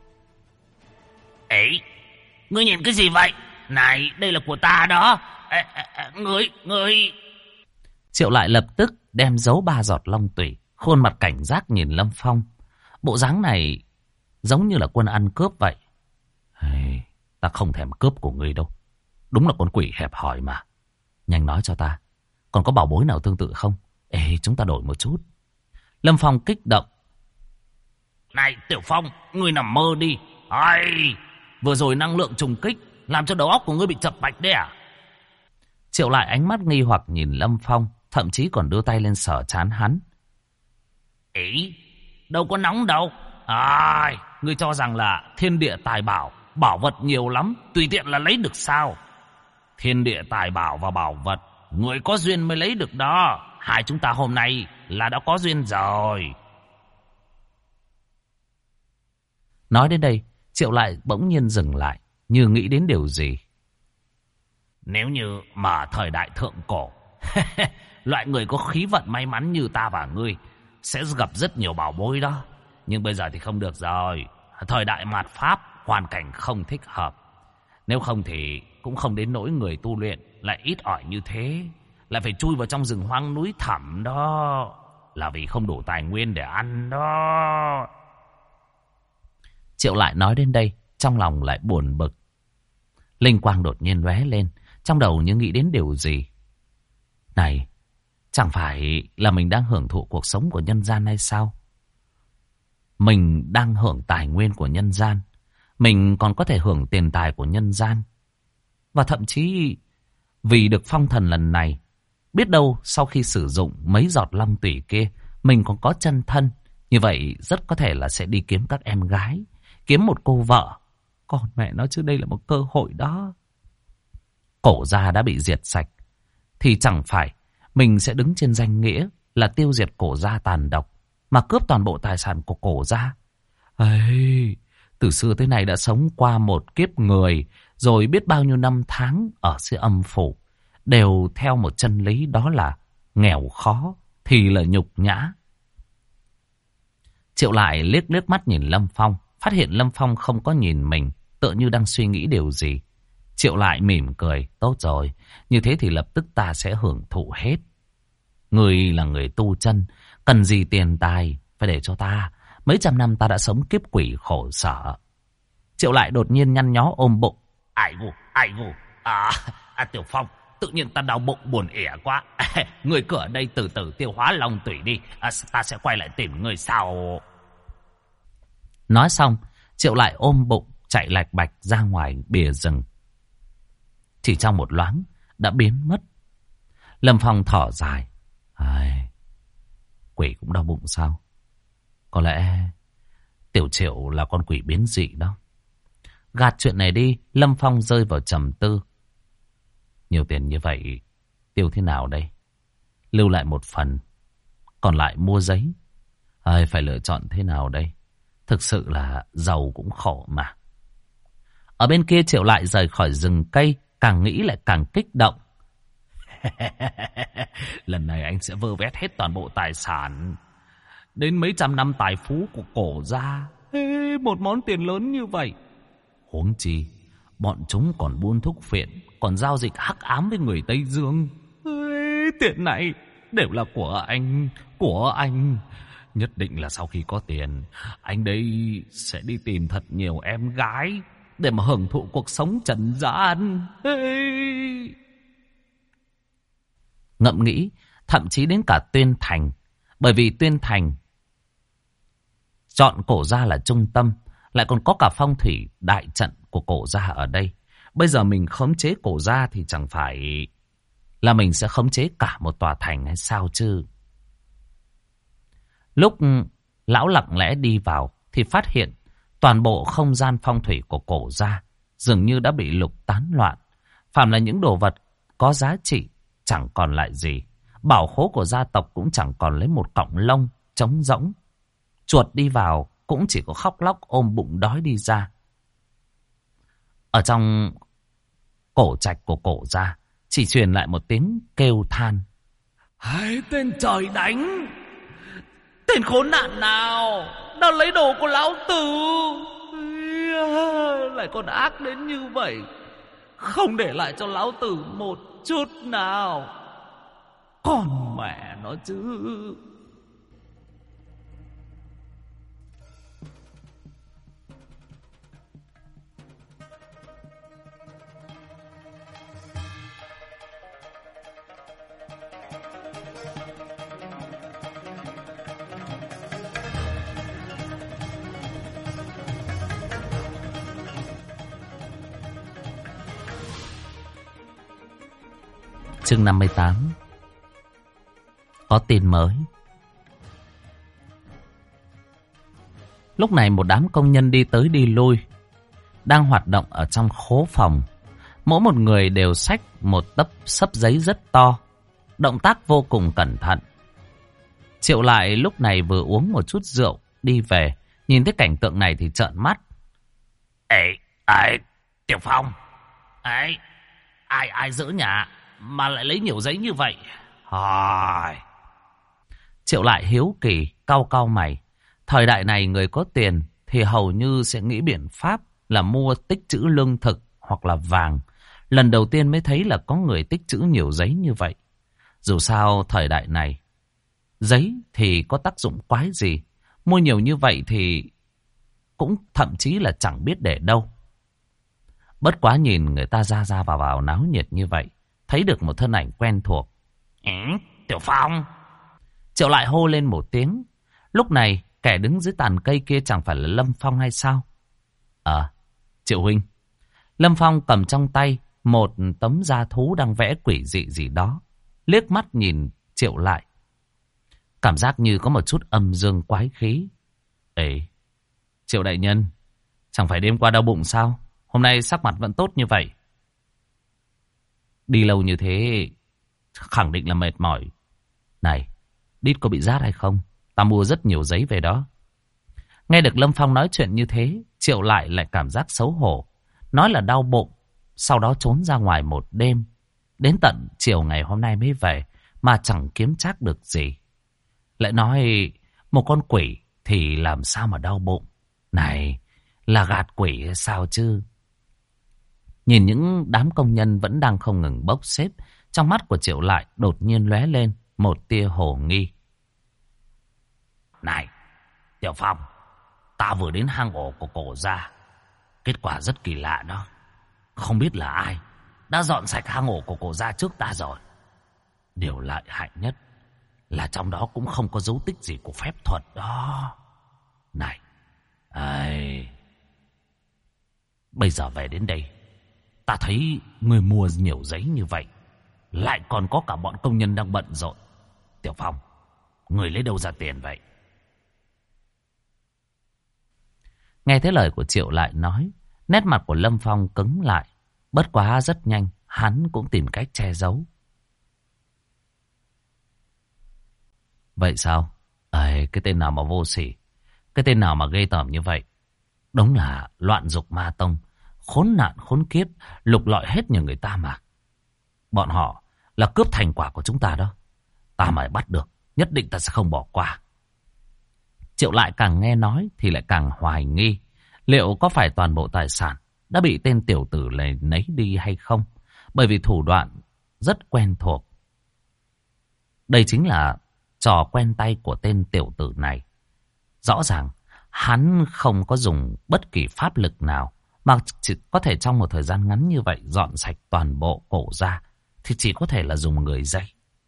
Speaker 2: Ấy, ngươi nhìn cái gì vậy? Này, đây là của ta đó. Ngươi...
Speaker 1: Triệu Lại lập tức đem giấu 3 giọt long tủy, khuôn mặt cảnh giác nhìn Lâm Phong. Bộ dáng này giống như là quân ăn cướp vậy. Ta không thèm cướp của ngươi đâu. Đúng là con quỷ hẹp hòi mà. Nhanh nói cho ta, còn có bảo bối nào tương tự không? Chúng ta đổi một chút. Lâm Phong kích động.
Speaker 2: Này Tiểu Phong, ngươi nằm mơ đi. Vừa rồi năng lượng trùng kích làm cho đầu óc của ngươi bị chập mạch đấy à?
Speaker 1: Triệu Lại ánh mắt nghi hoặc nhìn Lâm Phong, thậm chí còn đưa tay lên sờ trán hắn.
Speaker 2: Đâu có nóng đâu. Ngươi cho rằng là thiên địa tài bảo, bảo vật nhiều lắm, tùy tiện là lấy được sao? Thiên địa tài bảo và bảo vật, người có duyên mới lấy được đó. Hai chúng ta hôm nay là đã có duyên rồi.
Speaker 1: Nói đến đây, Triệu Lại bỗng nhiên dừng lại, như nghĩ đến điều gì.
Speaker 2: Nếu như mà thời đại thượng cổ, loại người có khí vận may mắn như ta và ngươi sẽ gặp rất nhiều bảo bối đó. Nhưng bây giờ thì không được rồi. Thời đại mạt Pháp, hoàn cảnh không thích hợp. Nếu không thì cũng không đến nỗi người tu luyện lại ít ỏi như thế, lại phải chui vào trong rừng hoang núi thẳm đó. Là vì không đủ tài nguyên để ăn đó.
Speaker 1: Triệu Lại nói đến đây, trong lòng lại buồn bực. Linh quang đột nhiên lóe lên, trong đầu như nghĩ đến điều gì. Này, chẳng phải là mình đang hưởng thụ cuộc sống của nhân gian hay sao? Mình đang hưởng tài nguyên của nhân gian. Mình còn có thể hưởng tiền tài của nhân gian. Và thậm chí vì được phong thần lần này, biết đâu sau khi sử dụng mấy giọt long tủy kia, mình còn có chân thân, Như vậy rất có thể là sẽ đi kiếm các em gái, kiếm một cô vợ. Còn mẹ nói chứ đây là một cơ hội đó. Cổ gia đã bị diệt sạch, thì chẳng phải mình sẽ đứng trên danh nghĩa là tiêu diệt cổ gia tàn độc, mà cướp toàn bộ tài sản của cổ gia. Ấy, từ xưa tới nay đã sống qua một kiếp người, rồi biết bao nhiêu năm tháng ở dưới âm phủ, đều theo một chân lý, đó là nghèo khó thì là nhục nhã. Triệu Lại liếc liếc mắt nhìn Lâm Phong, phát hiện Lâm Phong không có nhìn mình, tựa như đang suy nghĩ điều gì. Triệu Lại mỉm cười, tốt rồi, như thế thì lập tức ta sẽ hưởng thụ hết. Người là người tu chân, cần gì tiền tài, phải để cho ta. Mấy trăm năm ta đã sống kiếp quỷ khổ sở. Triệu Lại đột nhiên nhăn nhó ôm bụng.
Speaker 2: Ai gù. Tiểu Phong, tự nhiên ta đau bụng buồn ỉa quá. Người cứ ở đây từ từ tiêu hóa long tủy đi. Ta sẽ quay lại tìm người sau.
Speaker 1: Nói xong, Triệu Lại ôm bụng chạy lạch bạch ra ngoài bìa rừng. Chỉ trong một loáng đã biến mất. Lâm Phong thở dài. Quỷ cũng đau bụng sao? Có lẽ Tiểu Triệu là con quỷ biến dị đó. Gạt chuyện này đi, Lâm Phong rơi vào trầm tư. Nhiều tiền như vậy tiêu thế nào đây? Lưu lại một phần, còn lại mua giấy. Phải lựa chọn thế nào đây? Thực sự là giàu cũng khổ mà. Ở bên kia Triệu Lại rời khỏi rừng cây, càng nghĩ lại càng kích động.
Speaker 2: Lần này anh sẽ vơ vét hết toàn bộ tài sản, đến mấy trăm năm tài phú của cổ gia. Một món tiền lớn như vậy.
Speaker 1: Huống chi bọn chúng còn buôn thuốc phiện, còn giao dịch hắc ám với người Tây Dương.
Speaker 2: Tiền này đều là của anh. Nhất định là sau khi có tiền, anh đây sẽ đi tìm thật nhiều em gái để mà hưởng thụ cuộc sống trần gian.
Speaker 1: Ngẫm nghĩ, thậm chí đến cả Tuyên Thành. Bởi vì Tuyên Thành chọn cổ gia là trung tâm, lại còn có cả phong thủy đại trận của cổ gia ở đây. Bây giờ mình khống chế cổ gia thì chẳng phải là mình sẽ khống chế cả một tòa thành hay sao chứ? Lúc lão lặng lẽ đi vào thì phát hiện toàn bộ không gian phong thủy của cổ gia dường như đã bị lục tán loạn. Phàm là những đồ vật có giá trị chẳng còn lại gì. Bảo khố của gia tộc cũng chẳng còn lấy một cọng lông, trống rỗng. Chuột đi vào cũng chỉ có khóc lóc ôm bụng đói đi ra. Ở trong cổ trạch của cổ gia chỉ truyền lại một tiếng kêu than.
Speaker 2: Tên trời đánh! Tên khốn nạn nào đang lấy đồ của lão tử, lại còn ác đến như vậy, không để lại cho lão tử một chút nào. Còn mẹ nó chứ.
Speaker 1: Chương 58. Có tin mới. Lúc này một đám công nhân đi tới đi lui, đang hoạt động ở trong khố phòng. Mỗi một người đều xách một xấp giấy rất to, động tác vô cùng cẩn thận. Triệu Lại lúc này vừa uống một chút rượu đi về, nhìn thấy cảnh tượng này thì trợn mắt.
Speaker 2: Tiểu Phong, ai giữ nhà mà lại lấy nhiều giấy như vậy?
Speaker 1: Triệu Lại hiếu kỳ, cau cau mày. Thời đại này người có tiền thì hầu như sẽ nghĩ biện pháp là mua tích trữ lương thực hoặc là vàng. Lần đầu tiên mới thấy là có người tích trữ nhiều giấy như vậy. Dù sao thời đại này, giấy thì có tác dụng quái gì. Mua nhiều như vậy thì cũng thậm chí là chẳng biết để đâu. Bất quá nhìn người ta ra vào náo nhiệt như vậy, thấy được một thân ảnh quen thuộc.
Speaker 2: Tiểu Phong!
Speaker 1: Triệu Lại hô lên một tiếng. Lúc này kẻ đứng dưới tàn cây kia chẳng phải là Lâm Phong hay sao? Triệu huynh. Lâm Phong cầm trong tay một tấm da thú đang vẽ quỷ dị gì đó, liếc mắt nhìn Triệu Lại. Cảm giác như có một chút âm dương quái khí. Ê, Triệu đại nhân, chẳng phải đêm qua đau bụng sao? Hôm nay sắc mặt vẫn tốt như vậy. Đi lâu như thế, khẳng định là mệt mỏi. Này, đít có bị rát hay không? Ta mua rất nhiều giấy về đó. Nghe được Lâm Phong nói chuyện như thế, Triệu lại cảm giác xấu hổ. Nói là đau bụng, sau đó trốn ra ngoài một đêm. Đến tận chiều ngày hôm nay mới về, mà chẳng kiếm trác được gì. Lại nói, một con quỷ thì làm sao mà đau bụng? Này, là gạt quỷ hay sao chứ? Nhìn những đám công nhân vẫn đang không ngừng bốc xếp, trong mắt của Triệu lại đột nhiên lóe lên một tia hồ nghi.
Speaker 2: Này, Tiểu Phong, ta vừa đến hang ổ của cổ gia. Kết quả rất kỳ lạ đó. Không biết là ai đã dọn sạch hang ổ của cổ gia trước ta rồi. Điều lợi hại nhất là trong đó cũng không có dấu tích gì của phép thuật đó. Này, bây giờ về đến đây, ta thấy người mua nhiều giấy như vậy, lại còn có cả bọn công nhân đang bận rộn. Tiểu Phong, người lấy đâu ra tiền vậy?
Speaker 1: Nghe thấy lời của Triệu lại nói, nét mặt của Lâm Phong cứng lại. Bất quá rất nhanh, hắn cũng tìm cách che giấu. Vậy sao? Cái tên nào mà vô sỉ, cái tên nào mà ghê tởm như vậy. Đúng là loạn dục ma tông, khốn nạn khốn kiếp, lục lọi hết nhà người ta mà. Bọn họ là cướp thành quả của chúng ta đó. Ta mà bắt được, nhất định ta sẽ không bỏ qua. Triệu lại càng nghe nói thì lại càng hoài nghi. Liệu có phải toàn bộ tài sản đã bị tên tiểu tử này lấy đi hay không? Bởi vì thủ đoạn rất quen thuộc. Đây chính là trò quen tay của tên tiểu tử này. Rõ ràng hắn không có dùng bất kỳ pháp lực nào, mà chỉ có thể trong một thời gian ngắn như vậy dọn sạch toàn bộ cổ ra, thì chỉ có thể là dùng người dây.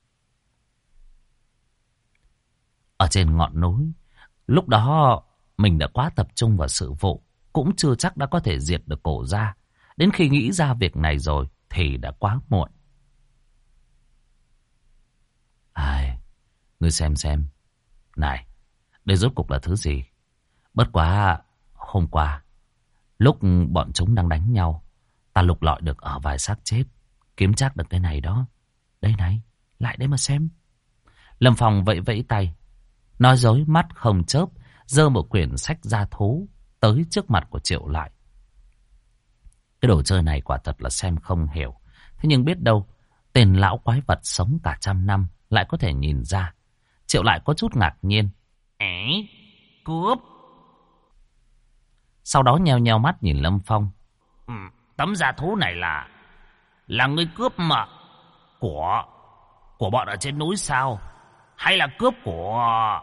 Speaker 1: Ở trên ngọn núi, lúc đó mình đã quá tập trung vào sự vụ, cũng chưa chắc đã có thể diệt được cổ ra. Đến khi nghĩ ra việc này rồi thì đã quá muộn. Ngươi xem. Này, đây rốt cục là thứ gì? Bất quá hôm qua, lúc bọn chúng đang đánh nhau, ta lục lọi được ở vài xác chết, kiếm chắc được cái này đó. Đây này, lại đây mà xem. Lâm Phong vẫy tay, nói dối mắt không chớp, giơ một quyển sách gia thú tới trước mặt của Triệu lại. Cái đồ chơi này quả thật là xem không hiểu. Thế nhưng biết đâu, tên lão quái vật sống cả 100 năm lại có thể nhìn ra. Triệu lại có chút ngạc nhiên.
Speaker 2: Cướp.
Speaker 1: Sau đó nheo nheo mắt nhìn Lâm Phong.
Speaker 2: Tấm gia thú này là người cướp mà của bọn ở trên núi sao? Hay là cướp của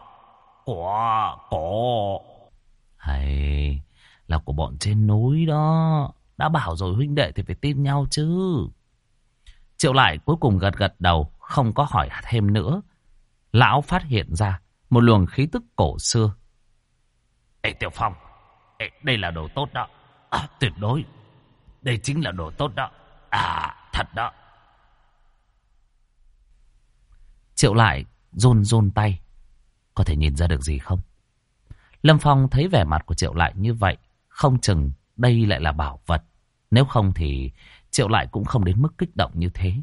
Speaker 2: cổ?
Speaker 1: Hay là của bọn trên núi đó. Đã bảo rồi huynh đệ thì phải tin nhau chứ. Triệu lại cuối cùng gật đầu, không có hỏi thêm nữa. Lão phát hiện ra một luồng khí tức cổ xưa.
Speaker 2: Tiểu Phong, đây là đồ tốt đó. Tuyệt đối, đây chính là đồ tốt đó. Thật đó.
Speaker 1: Triệu lại run tay. Có thể nhìn ra được gì không? Lâm Phong thấy vẻ mặt của Triệu lại như vậy, không chừng đây lại là bảo vật. Nếu không thì Triệu lại cũng không đến mức kích động như thế.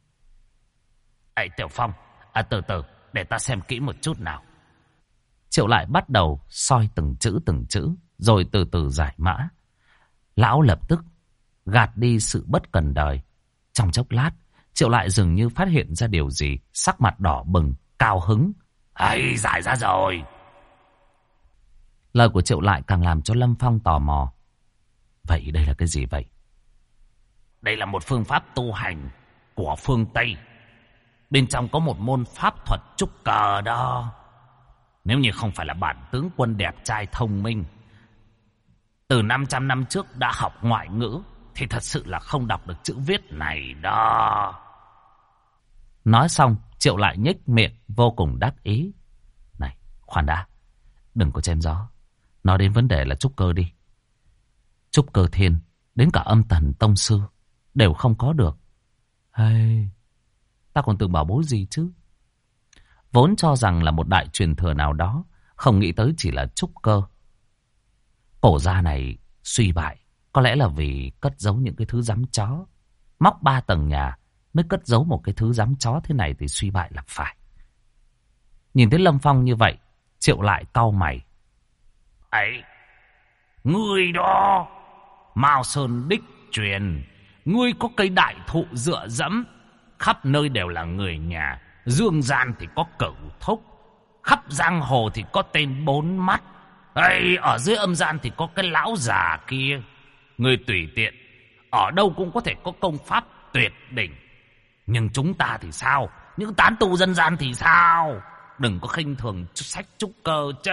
Speaker 2: Tiểu Phong, từ từ, để ta xem kỹ một chút nào.
Speaker 1: Triệu lại bắt đầu soi từng chữ, rồi từ từ giải mã. Lão lập tức gạt đi sự bất cần đời. Trong chốc lát, Triệu lại dường như phát hiện ra điều gì, sắc mặt đỏ bừng, cao hứng.
Speaker 2: Giải ra rồi.
Speaker 1: Lời của Triệu lại càng làm cho Lâm Phong tò mò. Vậy đây là cái gì vậy?
Speaker 2: Đây là một phương pháp tu hành của phương Tây. Bên trong có một môn pháp thuật trúc cờ đó. Nếu như không phải là bản tướng quân đẹp trai thông minh, từ 500 năm trước đã học ngoại ngữ, thì thật sự là không đọc được chữ viết này đó.
Speaker 1: Nói xong, Triệu lại nhếch miệng vô cùng đắc ý. Này, khoan đã, đừng có chém gió. Nói đến vấn đề là trúc cơ đi. Trúc cơ thiên, đến cả âm thần tông sư đều không có được. Ta còn tưởng bảo bối gì chứ. Vốn cho rằng là một đại truyền thừa nào đó, không nghĩ tới chỉ là trúc cơ. Cổ gia này suy bại, có lẽ là vì cất giấu những cái thứ giám chó. Móc 3 tầng nhà mới cất giấu một cái thứ giám chó thế này thì suy bại là phải. Nhìn thấy Lâm Phong như vậy, Triệu lại cau mày.
Speaker 2: Ấy, ngươi đó, Mao Sơn đích truyền, ngươi có cây đại thụ dựa dẫm, khắp nơi đều là người nhà, dương gian thì có Cửu Thúc, khắp giang hồ thì có tên Bốn Mắt, ấy, ở dưới âm gian thì có cái lão già kia. Ngươi tùy tiện, ở đâu cũng có thể có công pháp tuyệt đỉnh. Nhưng chúng ta thì sao? Những tán tu dân gian thì sao? Đừng có khinh thường sách trúc cơ chứ.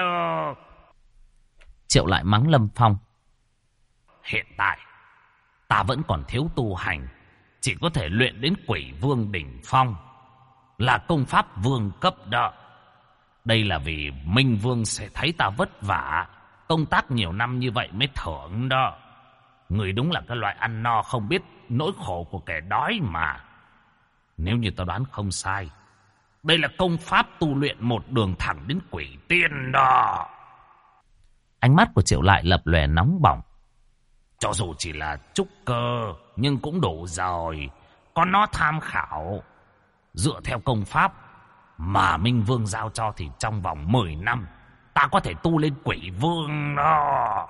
Speaker 1: Triệu lại mắng Lâm Phong.
Speaker 2: Hiện tại, ta vẫn còn thiếu tu hành, chỉ có thể luyện đến Quỷ Vương đỉnh phong, là công pháp vương cấp đó. Đây là vì Minh Vương sẽ thấy ta vất vả, công tác nhiều năm như vậy mới thưởng đó. Người đúng là cái loại ăn no không biết nỗi khổ của kẻ đói mà. Nếu như ta đoán không sai, đây là công pháp tu luyện một đường thẳng đến quỷ tiên đó.
Speaker 1: Ánh mắt của Triệu lại lập lòe nóng bỏng.
Speaker 2: Cho dù chỉ là trúc cơ, nhưng cũng đủ rồi. Có nó tham khảo. Dựa theo công pháp mà Minh Vương giao cho thì trong vòng 10 năm, ta có thể tu lên Quỷ Vương đó.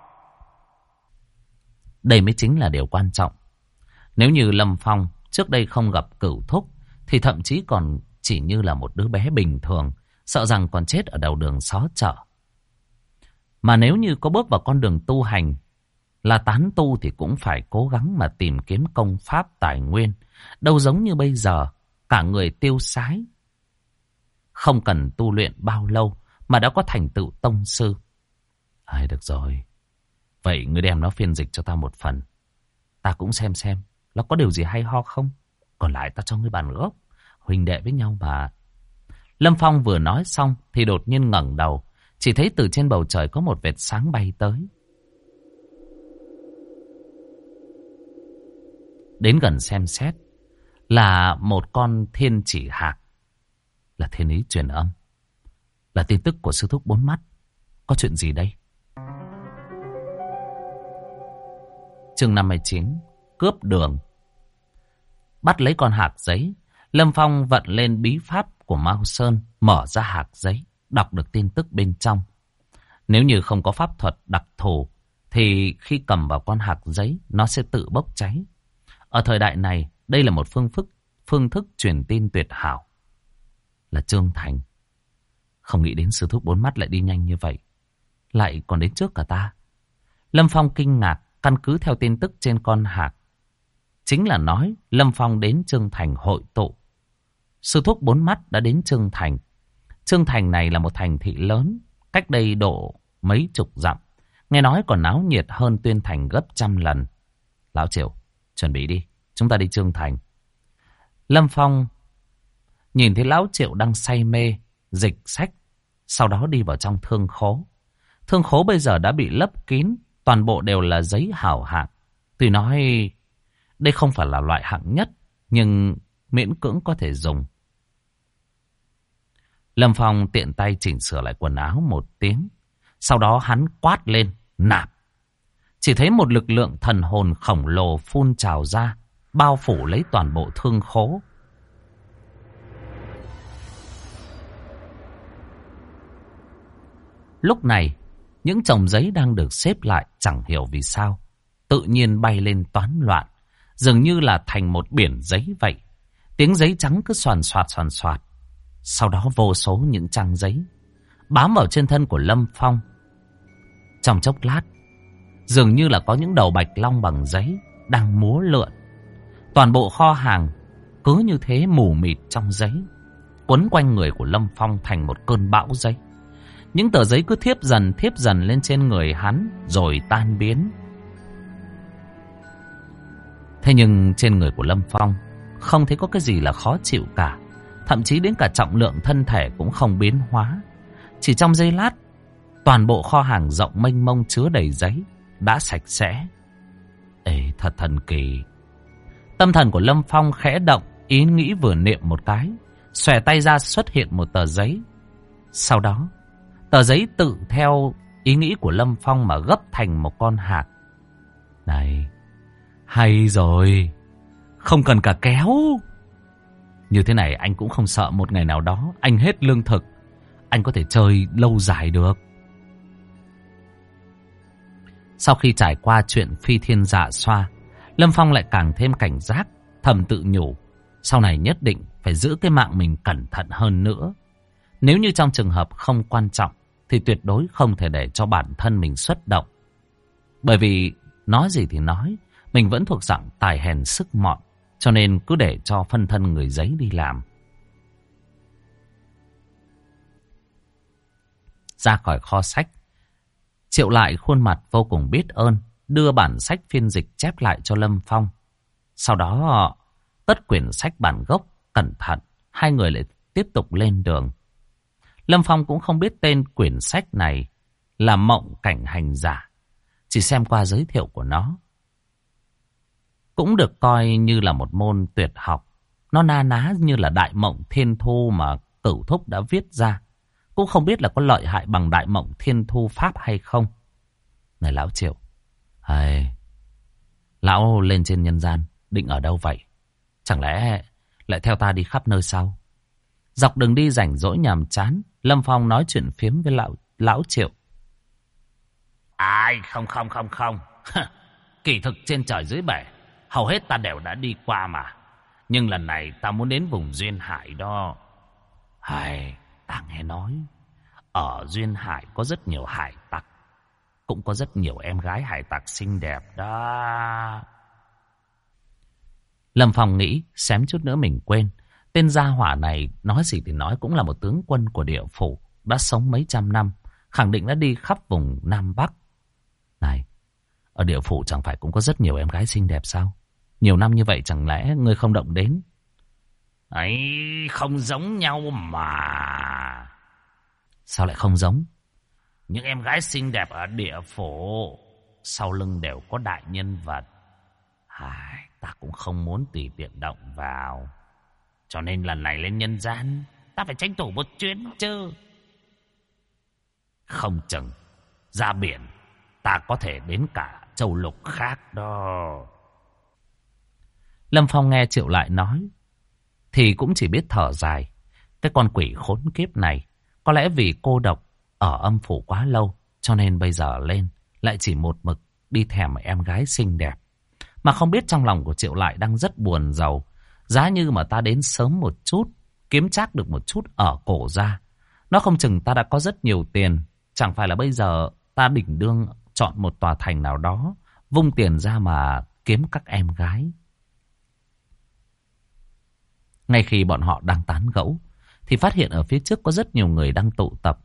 Speaker 1: Đây mới chính là điều quan trọng. Nếu như Lâm Phong trước đây không gặp Cửu Thúc, thì thậm chí còn chỉ như là một đứa bé bình thường, sợ rằng còn chết ở đầu đường xó chợ. Mà nếu như có bước vào con đường tu hành, là tán tu thì cũng phải cố gắng mà tìm kiếm công pháp tài nguyên. Đâu giống như bây giờ, cả người tiêu sái. Không cần tu luyện bao lâu mà đã có thành tựu tông sư. Được rồi. Vậy ngươi đem nó phiên dịch cho ta một phần. Ta cũng xem nó có điều gì hay ho không. Còn lại ta cho ngươi bàn gốc. Huynh đệ với nhau mà. Lâm Phong vừa nói xong thì đột nhiên ngẩng đầu. Chỉ thấy từ trên bầu trời có một vệt sáng bay tới. Đến gần xem xét, là một con thiên chỉ hạc. Là thiên ý truyền âm. Là tin tức của sư thúc Bốn Mắt. Có chuyện gì đây? Chương 59, cướp đường. Bắt lấy con hạc giấy, Lâm Phong vận lên bí pháp của Mao Sơn, mở ra hạc giấy, đọc được tin tức bên trong. Nếu như không có pháp thuật đặc thù, thì khi cầm vào con hạc giấy, nó sẽ tự bốc cháy. Ở thời đại này, đây là một phương thức truyền tin tuyệt hảo. Là Trương Thành. Không nghĩ đến sư thúc Bốn Mắt lại đi nhanh như vậy. Lại còn đến trước cả ta. Lâm Phong kinh ngạc, căn cứ theo tin tức trên con hạc. Chính là nói Lâm Phong đến Trương Thành hội tụ. Sư thúc Bốn Mắt đã đến Trương Thành. Trương Thành này là một thành thị lớn, cách đây độ mấy chục dặm. Nghe nói còn náo nhiệt hơn Tuyên Thành gấp 100 lần. Lão Triệu, chuẩn bị đi, chúng ta đi Trương Thành. Lâm Phong nhìn thấy Lão Triệu đang say mê, dịch sách, sau đó đi vào trong thương khố. Thương khố bây giờ đã bị lấp kín, toàn bộ đều là giấy hảo hạng. Tuy nói đây không phải là loại hạng nhất, nhưng miễn cưỡng có thể dùng. Lâm Phong tiện tay chỉnh sửa lại quần áo một tiếng. Sau đó hắn quát lên, nạp. Chỉ thấy một lực lượng thần hồn khổng lồ phun trào ra, bao phủ lấy toàn bộ thương khố. Lúc này, những chồng giấy đang được xếp lại chẳng hiểu vì sao, tự nhiên bay lên toán loạn, dường như là thành một biển giấy vậy. Tiếng giấy trắng cứ xoàn xoạt. Sau đó vô số những trang giấy bám vào trên thân của Lâm Phong. Trong chốc lát, dường như là có những đầu bạch long bằng giấy đang múa lượn. Toàn bộ kho hàng cứ như thế mù mịt trong giấy, quấn quanh người của Lâm Phong thành một cơn bão giấy. Những tờ giấy cứ thiếp dần lên trên người hắn rồi tan biến. Thế nhưng trên người của Lâm Phong không thấy có cái gì là khó chịu cả. Thậm chí đến cả trọng lượng thân thể cũng không biến hóa. Chỉ trong giây lát, toàn bộ kho hàng rộng mênh mông chứa đầy giấy đã sạch sẽ. Thật thần kỳ. Tâm thần của Lâm Phong khẽ động, ý nghĩ vừa niệm một cái, xòe tay ra xuất hiện một tờ giấy. Sau đó, tờ giấy tự theo ý nghĩ của Lâm Phong mà gấp thành một con hạt. Này, hay rồi, không cần cả kéo. Như thế này anh cũng không sợ một ngày nào đó anh hết lương thực, anh có thể chơi lâu dài được. Sau khi trải qua chuyện phi thiên dạ xoa, Lâm Phong lại càng thêm cảnh giác, thầm tự nhủ. Sau này nhất định phải giữ cái mạng mình cẩn thận hơn nữa. Nếu như trong trường hợp không quan trọng thì tuyệt đối không thể để cho bản thân mình xuất động. Bởi vì nói gì thì nói, mình vẫn thuộc dạng tài hèn sức mọn, cho nên cứ để cho phân thân người giấy đi làm. Ra khỏi kho sách, Triệu Lại khuôn mặt vô cùng biết ơn, đưa bản sách phiên dịch chép lại cho Lâm Phong. Sau đó tất quyển sách bản gốc cẩn thận, hai người lại tiếp tục lên đường. Lâm Phong cũng không biết tên quyển sách này là Mộng Cảnh Hành Giả, chỉ xem qua giới thiệu của nó. Cũng được coi như là một môn tuyệt học. Nó na ná như là Đại Mộng Thiên Thu mà Cửu Thúc đã viết ra. Cũng không biết là có lợi hại bằng Đại Mộng Thiên Thu Pháp hay không. Này lão Triệu, lão lên trên nhân gian định ở đâu vậy? Chẳng lẽ lại theo ta đi khắp nơi sao? Dọc đường đi rảnh rỗi nhàm chán, Lâm Phong nói chuyện phiếm với lão Triệu.
Speaker 2: Ai, không. Kỳ thực trên trời dưới bể, hầu hết ta đều đã đi qua mà. Nhưng lần này ta muốn đến vùng Duyên Hải đó. Ta nghe nói, ở Duyên Hải có rất nhiều hải tặc. Cũng có rất nhiều em gái hải tặc xinh đẹp đó.
Speaker 1: Lâm Phong nghĩ, xém chút nữa mình quên. Tên gia hỏa này nói gì thì nói cũng là một tướng quân của địa phủ, đã sống mấy trăm năm, khẳng định đã đi khắp vùng Nam Bắc. Này, ở địa phủ chẳng phải cũng có rất nhiều em gái xinh đẹp sao? Nhiều năm như vậy chẳng lẽ ngươi không động đến?
Speaker 2: Ấy, không giống nhau mà.
Speaker 1: Sao lại không giống?
Speaker 2: Những em gái xinh đẹp ở địa phủ sau lưng đều có đại nhân vật. Ta cũng không muốn tùy tiện động vào. Cho nên lần này lên nhân gian, ta phải tranh thủ một chuyến chứ. Không chừng ra biển ta có thể đến cả châu lục khác đó.
Speaker 1: Lâm Phong nghe Triệu Lại nói thì cũng chỉ biết thở dài. Cái con quỷ khốn kiếp này, có lẽ vì cô độc ở âm phủ quá lâu, cho nên bây giờ lên lại chỉ một mực đi thèm em gái xinh đẹp. Mà không biết trong lòng của Triệu Lại đang rất buồn rầu. Giá như mà ta đến sớm một chút, kiếm trác được một chút ở cổ ra, nó không chừng ta đã có rất nhiều tiền. Chẳng phải là bây giờ ta đỉnh đương chọn một tòa thành nào đó, vung tiền ra mà kiếm các em gái. Ngay khi bọn họ đang tán gẫu thì phát hiện ở phía trước có rất nhiều người đang tụ tập.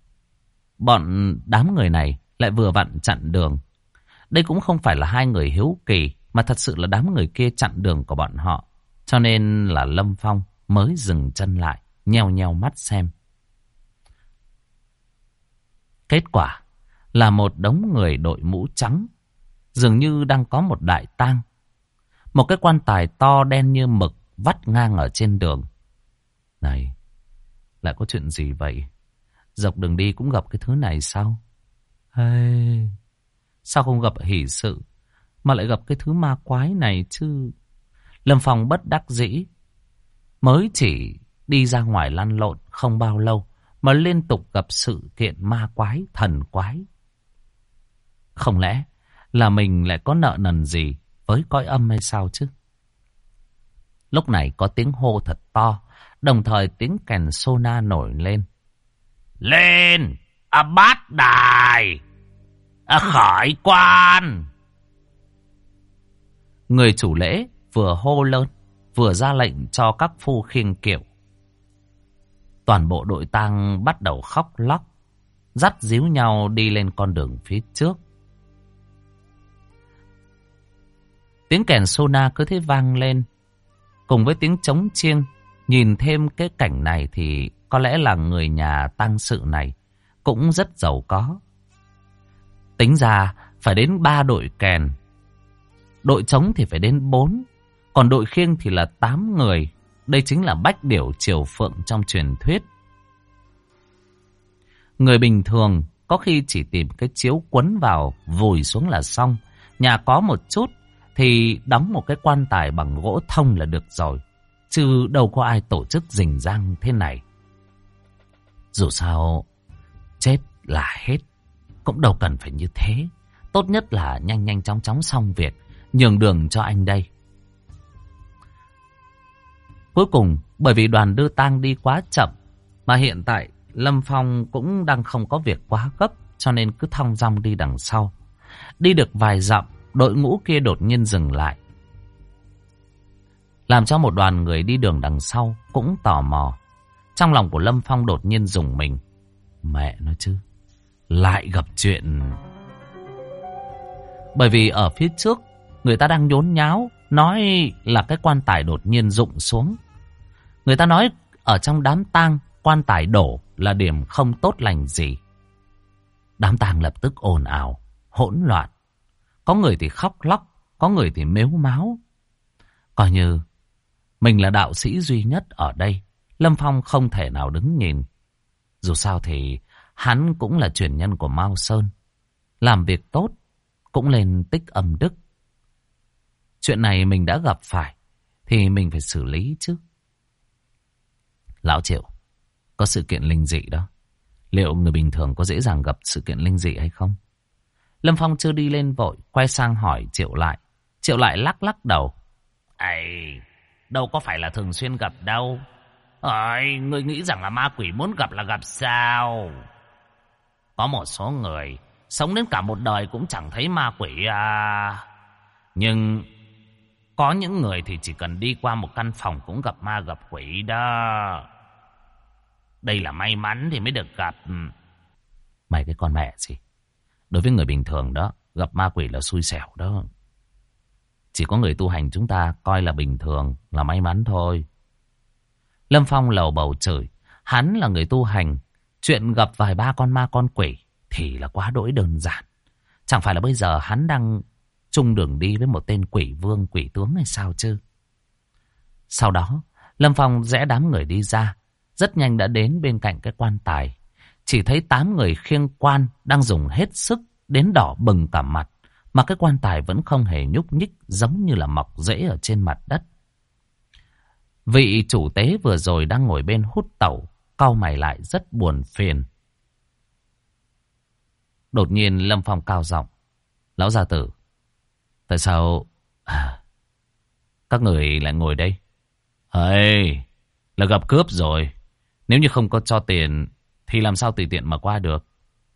Speaker 1: Đám người này lại vừa vặn chặn đường. Đây cũng không phải là hai người hiếu kỳ, mà thật sự là đám người kia chặn đường của bọn họ. Cho nên là Lâm Phong mới dừng chân lại, nheo nheo mắt xem. Kết quả là một đống người đội mũ trắng, dường như đang có một đại tang. Một cái quan tài to đen như mực vắt ngang ở trên đường. Này, lại có chuyện gì vậy? Dọc đường đi cũng gặp cái thứ này sao? Sao không gặp hỷ sự mà lại gặp cái thứ ma quái này chứ? Lâm Phong bất đắc dĩ. Mới chỉ đi ra ngoài lăn lộn không bao lâu mà liên tục gặp sự kiện ma quái, thần quái. Không lẽ là mình lại có nợ nần gì với cõi âm hay sao chứ? Lúc này có tiếng hô thật to, đồng thời tiếng kèn sona nổi lên.
Speaker 2: Lên! Bát đài! Khởi quan!
Speaker 1: Người chủ lễ vừa hô lớn, vừa ra lệnh cho các phu khiêng kiệu. Toàn bộ đội tang bắt đầu khóc lóc, dắt díu nhau đi lên con đường phía trước. Tiếng kèn sona cứ thế vang lên, cùng với tiếng trống chiêng. Nhìn thêm cái cảnh này thì có lẽ là người nhà tang sự này cũng rất giàu có. Tính ra phải đến 3 đội kèn, đội trống thì phải đến 4, còn đội khiêng thì là 8 người. đây chính là bách điểu triều phượng trong truyền thuyết. Người bình thường có khi chỉ tìm cái chiếu quấn vào vùi xuống là xong. Nhà có một chút thì đóng một cái quan tài bằng gỗ thông là được rồi. Chứ đâu có ai tổ chức rình rang thế này. Dù sao chết là hết, cũng đâu cần phải như thế. Tốt nhất là nhanh nhanh chóng chóng xong việc, nhường đường cho anh đây. Cuối cùng, bởi vì đoàn đưa tang đi quá chậm, mà hiện tại Lâm Phong cũng đang không có việc quá gấp, cho nên cứ thong dong đi đằng sau. Đi được vài dặm, đội ngũ kia đột nhiên dừng lại, làm cho một đoàn người đi đường đằng sau cũng tò mò. Trong lòng của Lâm Phong đột nhiên rùng mình. Mẹ nó chứ, lại gặp chuyện. Bởi vì ở phía trước người ta đang nhốn nháo, nói là cái quan tài đột nhiên rụng xuống. Người ta nói ở trong đám tang, quan tài đổ là điểm không tốt lành gì. Đám tang lập tức ồn ào, hỗn loạn. Có người thì khóc lóc, có người thì mếu máo. Coi như mình là đạo sĩ duy nhất ở đây, Lâm Phong không thể nào đứng nhìn. Dù sao thì hắn cũng là truyền nhân của Mao Sơn. Làm việc tốt cũng lên tích âm đức. Chuyện này mình đã gặp phải thì mình phải xử lý chứ. Lão Triệu, có sự kiện linh dị đó. Liệu người bình thường có dễ dàng gặp sự kiện linh dị hay không? Lâm Phong chưa đi lên vội, quay sang hỏi Triệu lại. Triệu lại lắc lắc đầu.
Speaker 2: Ây, đâu có phải là thường xuyên gặp đâu. Ngươi nghĩ rằng là ma quỷ muốn gặp là gặp sao? Có một số người sống đến cả một đời cũng chẳng thấy ma quỷ à. Nhưng có những người thì chỉ cần đi qua một căn phòng cũng gặp ma gặp quỷ đó. Đây là may mắn thì mới được gặp.
Speaker 1: Mày cái con mẹ gì? Đối với người bình thường đó, gặp ma quỷ là xui xẻo đó. Chỉ có người tu hành chúng ta coi là bình thường, là may mắn thôi. Lâm Phong lầu bầu chửi. Hắn là người tu hành, chuyện gặp vài ba con ma con quỷ thì là quá đỗi đơn giản. Chẳng phải là bây giờ hắn đang chung đường đi với một tên quỷ vương quỷ tướng hay sao chứ? Sau đó, Lâm Phong rẽ đám người đi ra, rất nhanh đã đến bên cạnh cái quan tài. Chỉ thấy 8 người khiêng quan đang dùng hết sức đến đỏ bừng cả mặt, mà cái quan tài vẫn không hề nhúc nhích, giống như là mọc rễ ở trên mặt đất. Vị chủ tế vừa rồi đang ngồi bên hút tẩu, cau mày lại rất buồn phiền. Đột nhiên Lâm Phong cao giọng. Lão gia tử, tại sao các người lại ngồi đây? Là gặp cướp rồi. Nếu như không có cho tiền thì làm sao tùy tiện mà qua được.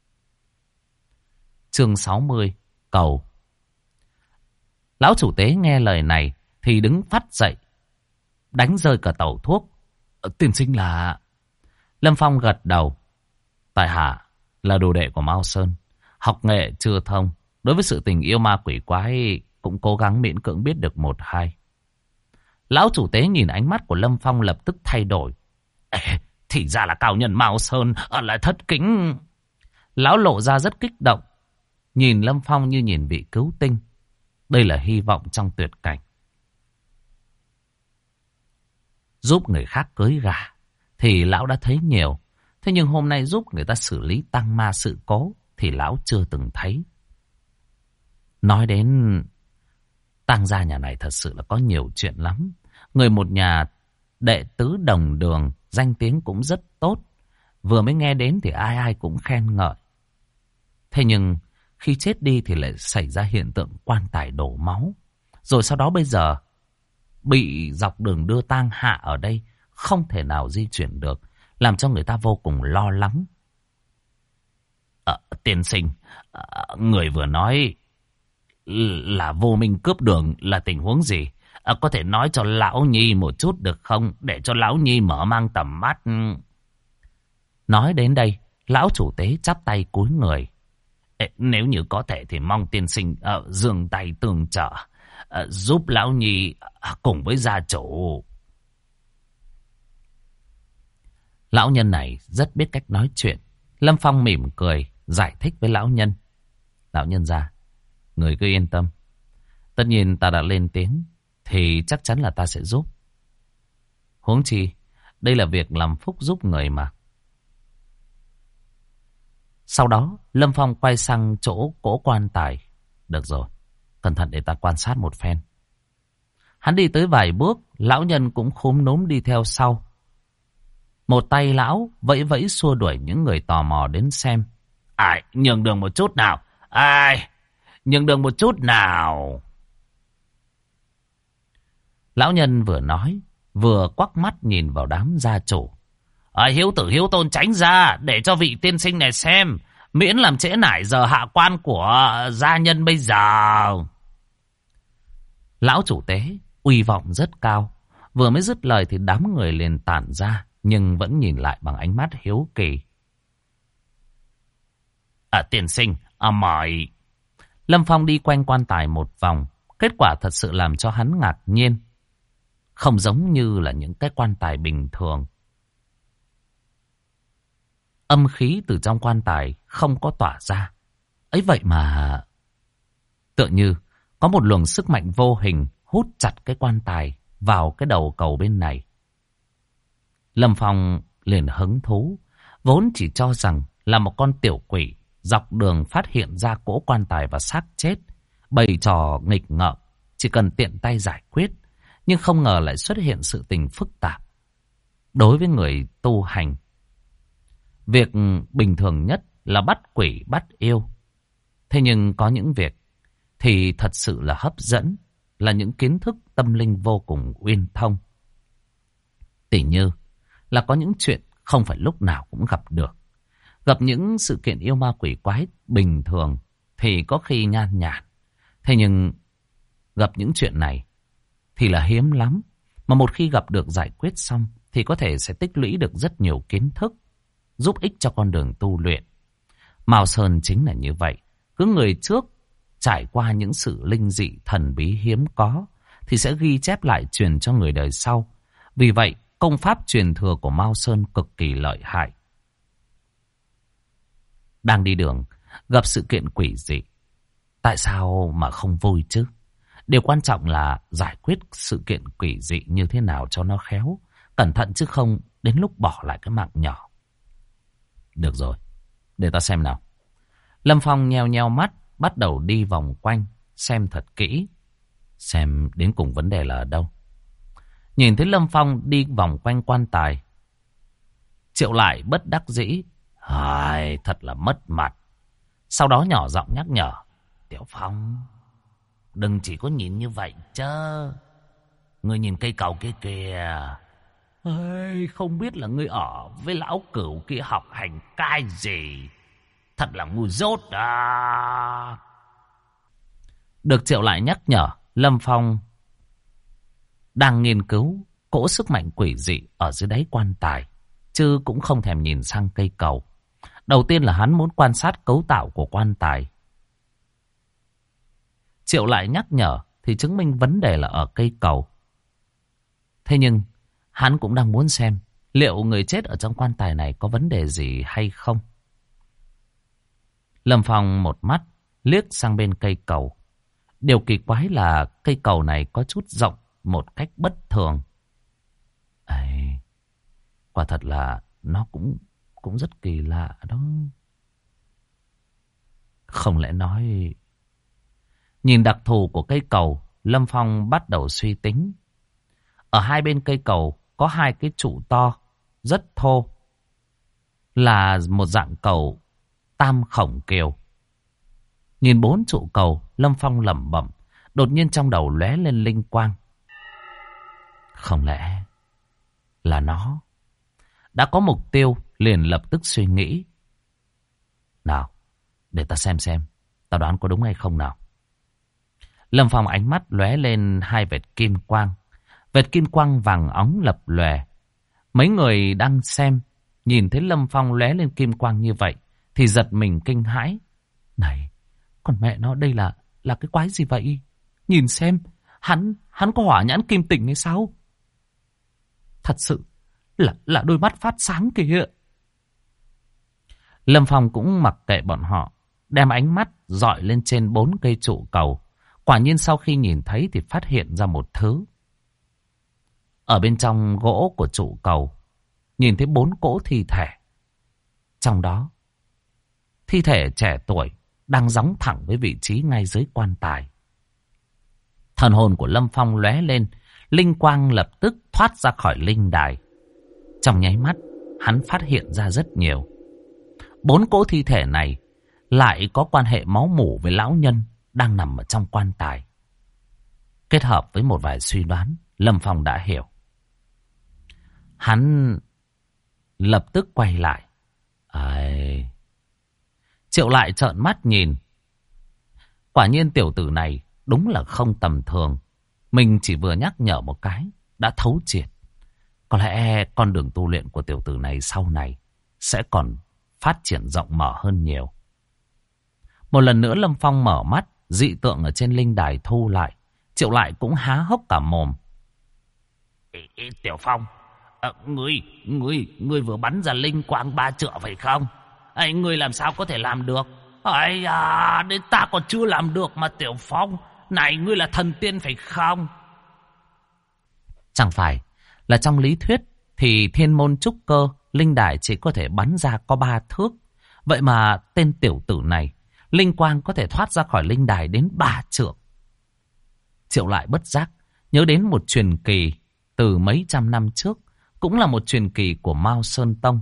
Speaker 1: Chương 60, cầu. Lão chủ tế nghe lời này thì đứng phắt dậy, đánh rơi cả tẩu thuốc. Tiên sinh là... Lâm Phong gật đầu. Tại hạ là đồ đệ của Mao Sơn, học nghệ chưa thông, đối với sự tình yêu ma quỷ quái cũng cố gắng miễn cưỡng biết được một hai. Lão chủ tế nhìn ánh mắt của Lâm Phong lập tức thay đổi. Thì ra là cao nhân Mao Sơn, lại thất kính. Lão lộ ra rất kích động, nhìn Lâm Phong như nhìn vị cứu tinh. Đây là hy vọng trong tuyệt cảnh. Giúp người khác cưới gà thì lão đã thấy nhiều. Thế nhưng hôm nay giúp người ta xử lý tang ma sự cố thì lão chưa từng thấy. Nói đến tang gia nhà này thật sự là có nhiều chuyện lắm. Người một nhà đệ tứ đồng đường, danh tiếng cũng rất tốt. Vừa mới nghe đến thì ai ai cũng khen ngợi. Thế nhưng khi chết đi thì lại xảy ra hiện tượng quan tài đổ máu. Rồi sau đó bây giờ bị dọc đường đưa tang hạ ở đây, không thể nào di chuyển được, làm cho người ta vô cùng lo lắng. Tiên sinh, người vừa nói là vô minh cướp đường là tình huống gì? Có thể nói cho lão nhi một chút được không? Để cho lão nhi mở mang tầm mắt. Nói đến đây, lão chủ tế chắp tay cúi người. Nếu như có thể thì mong tiên sinh giương tay tương trợ, giúp lão nhi cùng với gia chủ. Lão nhân này rất biết cách nói chuyện. Lâm Phong mỉm cười, giải thích với lão nhân. Lão nhân gia, người cứ yên tâm. Tất nhiên ta đã lên tiếng thì chắc chắn là ta sẽ giúp. Huống chi, đây là việc làm phúc giúp người mà. Sau đó, Lâm Phong quay sang chỗ cỗ quan tài. Được rồi, cẩn thận để ta quan sát một phen. Hắn đi tới vài bước, lão nhân cũng khúm núm đi theo sau. Một tay lão vẫy vẫy xua đuổi những người tò mò đến xem. Ai, nhường đường một chút nào. Ai, nhường đường một chút nào. Lão nhân vừa nói, vừa quắc mắt nhìn vào đám gia chủ. Hiếu tử hiếu tôn tránh ra, để cho vị tiên sinh này xem. Miễn làm trễ nải giờ hạ quan của gia nhân bây giờ. Lão chủ tế uy vọng rất cao. Vừa mới dứt lời thì đám người liền tản ra, nhưng vẫn nhìn lại bằng ánh mắt hiếu kỳ. Tiên sinh, mời. Lâm Phong đi quanh quan tài một vòng. Kết quả thật sự làm cho hắn ngạc nhiên. Không giống như là những cái quan tài bình thường. Âm khí từ trong quan tài không có tỏa ra. Ấy vậy mà tựa như có một luồng sức mạnh vô hình hút chặt cái quan tài vào cái đầu cầu bên này. Lâm Phong liền hứng thú, vốn chỉ cho rằng là một con tiểu quỷ dọc đường phát hiện ra cỗ quan tài và xác chết, bày trò nghịch ngợm, chỉ cần tiện tay giải quyết, nhưng không ngờ lại xuất hiện sự tình phức tạp. Đối với người tu hành, việc bình thường nhất là bắt quỷ bắt yêu. Thế nhưng có những việc thì thật sự là hấp dẫn, là những kiến thức tâm linh vô cùng uyên thông. Tỉ như là có những chuyện không phải lúc nào cũng gặp được. Gặp những sự kiện yêu ma quỷ quái bình thường thì có khi nhan nhản. Thế nhưng gặp những chuyện này thì là hiếm lắm. Mà một khi gặp được giải quyết xong thì có thể sẽ tích lũy được rất nhiều kiến thức, giúp ích cho con đường tu luyện. Mao Sơn chính là như vậy. Cứ người trước trải qua những sự linh dị thần bí hiếm có thì sẽ ghi chép lại truyền cho người đời sau. Vì vậy, công pháp truyền thừa của Mao Sơn cực kỳ lợi hại. Đang đi đường, gặp sự kiện quỷ dị. Tại sao mà không vui chứ? Điều quan trọng là giải quyết sự kiện quỷ dị như thế nào cho nó khéo. Cẩn thận chứ không đến lúc bỏ lại cái mạng nhỏ. Được rồi, để ta xem nào. Lâm Phong nheo nheo mắt, bắt đầu đi vòng quanh, xem thật kỹ. Xem đến cùng vấn đề là ở đâu. Nhìn thấy Lâm Phong đi vòng quanh quan tài, Triệu Lại bất đắc dĩ. Thật là mất mặt. Sau đó nhỏ giọng nhắc nhở. Tiểu Phong, đừng chỉ có nhìn như vậy chứ. Ngươi nhìn cây cầu kia kìa. Không biết là ngươi ở với lão cửu kia học hành cái gì. Thật là ngu dốt à. Được Triệu Lại nhắc nhở, Lâm Phong đang nghiên cứu cỗ sức mạnh quỷ dị ở dưới đáy quan tài, chứ cũng không thèm nhìn sang cây cầu. Đầu tiên là hắn muốn quan sát cấu tạo của quan tài. Triệu Lại nhắc nhở thì chứng minh vấn đề là ở cây cầu. Thế nhưng hắn cũng đang muốn xem liệu người chết ở trong quan tài này có vấn đề gì hay không. Lâm Phong một mắt liếc sang bên cây cầu. Điều kỳ quái là cây cầu này có chút rộng một cách bất thường. Quả thật là nó cũng rất kỳ lạ đó. Không lẽ nói... Nhìn đặc thù của cây cầu, Lâm Phong bắt đầu suy tính. Ở hai bên cây cầu có hai cái trụ to, rất thô. Là một dạng cầu tam khổng kiều. Nhìn bốn trụ cầu, Lâm Phong lẩm bẩm, đột nhiên trong đầu lóe lên linh quang. Không lẽ là nó? Đã có mục tiêu, liền lập tức suy nghĩ. Nào, để ta xem, ta đoán có đúng hay không nào. Lâm Phong ánh mắt lóe lên hai vệt kim quang. Vệt kim quang vàng óng lập lòe. Mấy người đang xem, nhìn thấy Lâm Phong lóe lên kim quang như vậy, thì giật mình kinh hãi. Này, còn mẹ nó đây là cái quái gì vậy? Nhìn xem, hắn có hỏa nhãn kim tinh hay sao? Thật sự là đôi mắt phát sáng kìa. Lâm Phong cũng mặc kệ bọn họ, đem ánh mắt dọi lên trên 4 cây trụ cầu. Quả nhiên sau khi nhìn thấy thì phát hiện ra một thứ. Ở bên trong gỗ của trụ cầu, nhìn thấy 4 cỗ thi thể. Trong đó, thi thể trẻ tuổi đang gióng thẳng với vị trí ngay dưới quan tài. Thần hồn của Lâm Phong lóe lên, linh quang lập tức thoát ra khỏi linh đài. Trong nháy mắt, hắn phát hiện ra rất nhiều. 4 cỗ thi thể này lại có quan hệ máu mủ với lão nhân đang nằm ở trong quan tài. Kết hợp với một vài suy đoán, Lâm Phong đã hiểu. Hắn lập tức quay lại. Triệu Lại trợn mắt nhìn. Quả nhiên tiểu tử này đúng là không tầm thường. Mình chỉ vừa nhắc nhở một cái đã thấu triệt. Có lẽ con đường tu luyện của tiểu tử này sau này sẽ còn phát triển rộng mở hơn nhiều. Một lần nữa Lâm Phong mở mắt, dị tượng ở trên linh đài thu lại. Triệu Lại cũng há hốc cả mồm.
Speaker 2: Tiểu Phong, ngươi vừa bắn ra linh quang 3 trượng phải không? Ngươi làm sao có thể làm được? Đến ta còn chưa làm được mà Tiểu Phong. Này, ngươi là thần tiên phải không?
Speaker 1: Chẳng phải là trong lý thuyết thì thiên môn trúc cơ, linh đài chỉ có thể bắn ra có 3 thước. Vậy mà tên tiểu tử này, linh quang có thể thoát ra khỏi linh đài đến 3 trượng. Triệu Lại bất giác nhớ đến một truyền kỳ từ mấy trăm năm trước, cũng là một truyền kỳ của Mao Sơn Tông.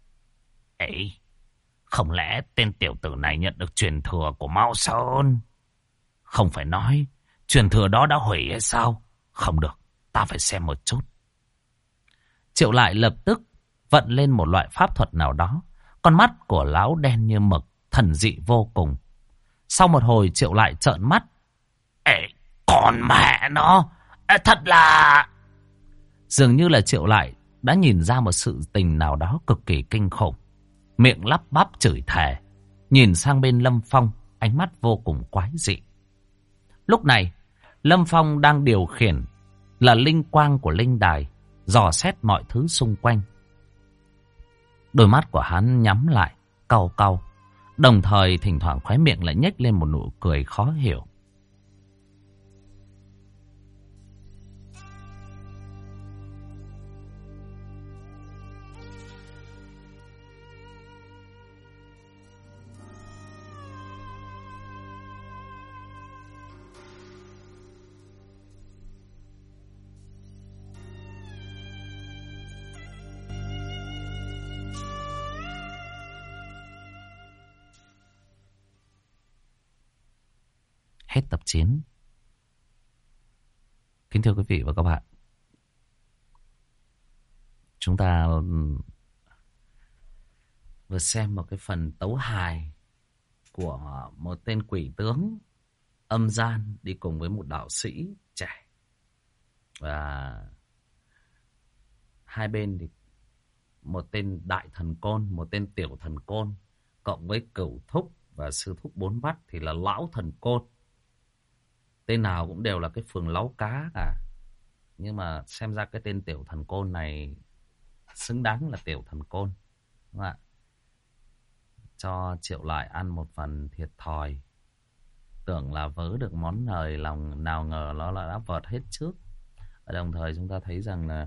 Speaker 2: Không lẽ tên tiểu tử này nhận được truyền thừa của Mao Sơn? Không phải nói truyền thừa đó đã hủy hay sao? Không được, ta phải xem một chút.
Speaker 1: Triệu Lại lập tức vận lên một loại pháp thuật nào đó. Con mắt của lão đen như mực, thần dị vô cùng. Sau một hồi Triệu Lại trợn mắt.
Speaker 2: Còn mẹ nó, thật là...
Speaker 1: Dường như là Triệu Lại đã nhìn ra một sự tình nào đó cực kỳ kinh khủng. Miệng lắp bắp chửi thề, nhìn sang bên Lâm Phong, ánh mắt vô cùng quái dị. Lúc này, Lâm Phong đang điều khiển là linh quang của linh đài, dò xét mọi thứ xung quanh. Đôi mắt của hắn nhắm lại, cau cau, đồng thời thỉnh thoảng khóe miệng lại nhếch lên một nụ cười khó hiểu. Hết tập 9. Kính thưa quý vị và các bạn, chúng ta vừa xem một cái phần tấu hài của một tên quỷ tướng âm gian đi cùng với một đạo sĩ trẻ. Và hai bên thì một tên đại thần côn, một tên tiểu thần côn, cộng với cửu thúc và sư thúc bốn mắt thì là lão thần côn. Tên nào cũng đều là cái phường láu cá cả. Nhưng mà xem ra cái tên tiểu thần côn này xứng đáng là tiểu thần côn. Đúng không ạ? Cho Triệu Lại ăn một phần thiệt thòi. Tưởng là vớ được món hời lòng, nào ngờ nó là đã vợt hết trước. Ở đồng thời chúng ta thấy rằng là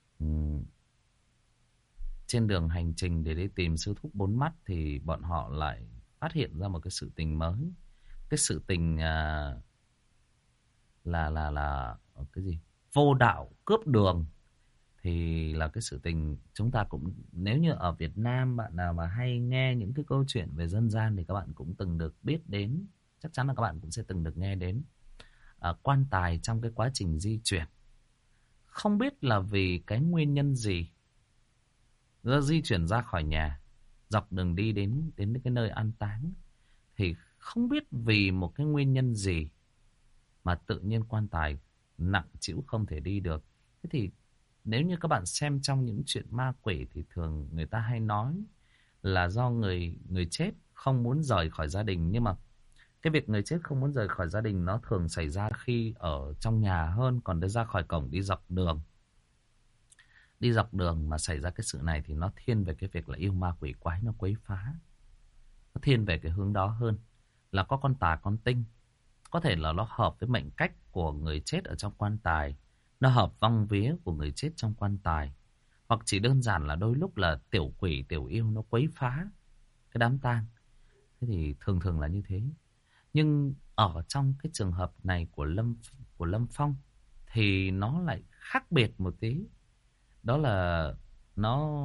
Speaker 1: trên đường hành trình để đi tìm sư thúc bốn mắt thì bọn họ lại phát hiện ra một cái sự tình mới. Cái sự tình là cái gì? Vô đạo cướp đường. Thì là cái sự tình chúng ta cũng, nếu như ở Việt Nam bạn nào mà hay nghe những cái câu chuyện về dân gian thì các bạn cũng từng được biết đến. Chắc chắn là các bạn cũng sẽ từng được nghe đến. Quan tài trong cái quá trình di chuyển. Không biết là vì cái nguyên nhân gì, di chuyển ra khỏi nhà, dọc đường đi đến cái nơi an táng, thì không biết vì một cái nguyên nhân gì mà tự nhiên quan tài nặng trĩu không thể đi được. Thế thì nếu như các bạn xem trong những chuyện ma quỷ thì thường người ta hay nói là do người chết không muốn rời khỏi gia đình. Nhưng mà cái việc người chết không muốn rời khỏi gia đình nó thường xảy ra khi ở trong nhà hơn. Còn để ra khỏi cổng đi dọc đường. Đi dọc đường mà xảy ra cái sự này thì nó thiên về cái việc là yêu ma quỷ quái nó quấy phá. Nó thiên về cái hướng đó hơn. Là có con tà con tinh. Có thể là nó hợp với mệnh cách của người chết ở trong quan tài. nó hợp vong vía của người chết trong quan tài. Hoặc chỉ đơn giản là đôi lúc là tiểu quỷ tiểu yêu nó quấy phá cái đám tang. Thế thì thường thường là như thế. Nhưng ở trong cái trường hợp này của Lâm Phong thì nó lại khác biệt một tí. Đó là nó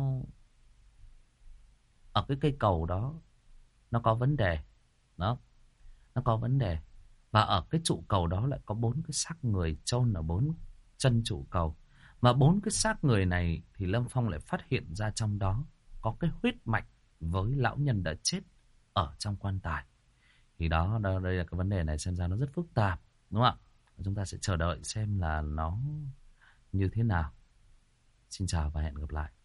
Speaker 1: ở cái cây cầu đó nó có vấn đề. Đó, nó có vấn đề. Và ở cái trụ cầu đó lại có 4 cái xác người chôn ở 4 chân trụ cầu. Mà 4 cái xác người này thì Lâm Phong lại phát hiện ra trong đó có cái huyết mạch với lão nhân đã chết ở trong quan tài. Thì đó, đây là cái vấn đề này xem ra nó rất phức tạp, đúng không ạ? Chúng ta sẽ chờ đợi xem là nó như thế nào. Xin chào và hẹn gặp lại.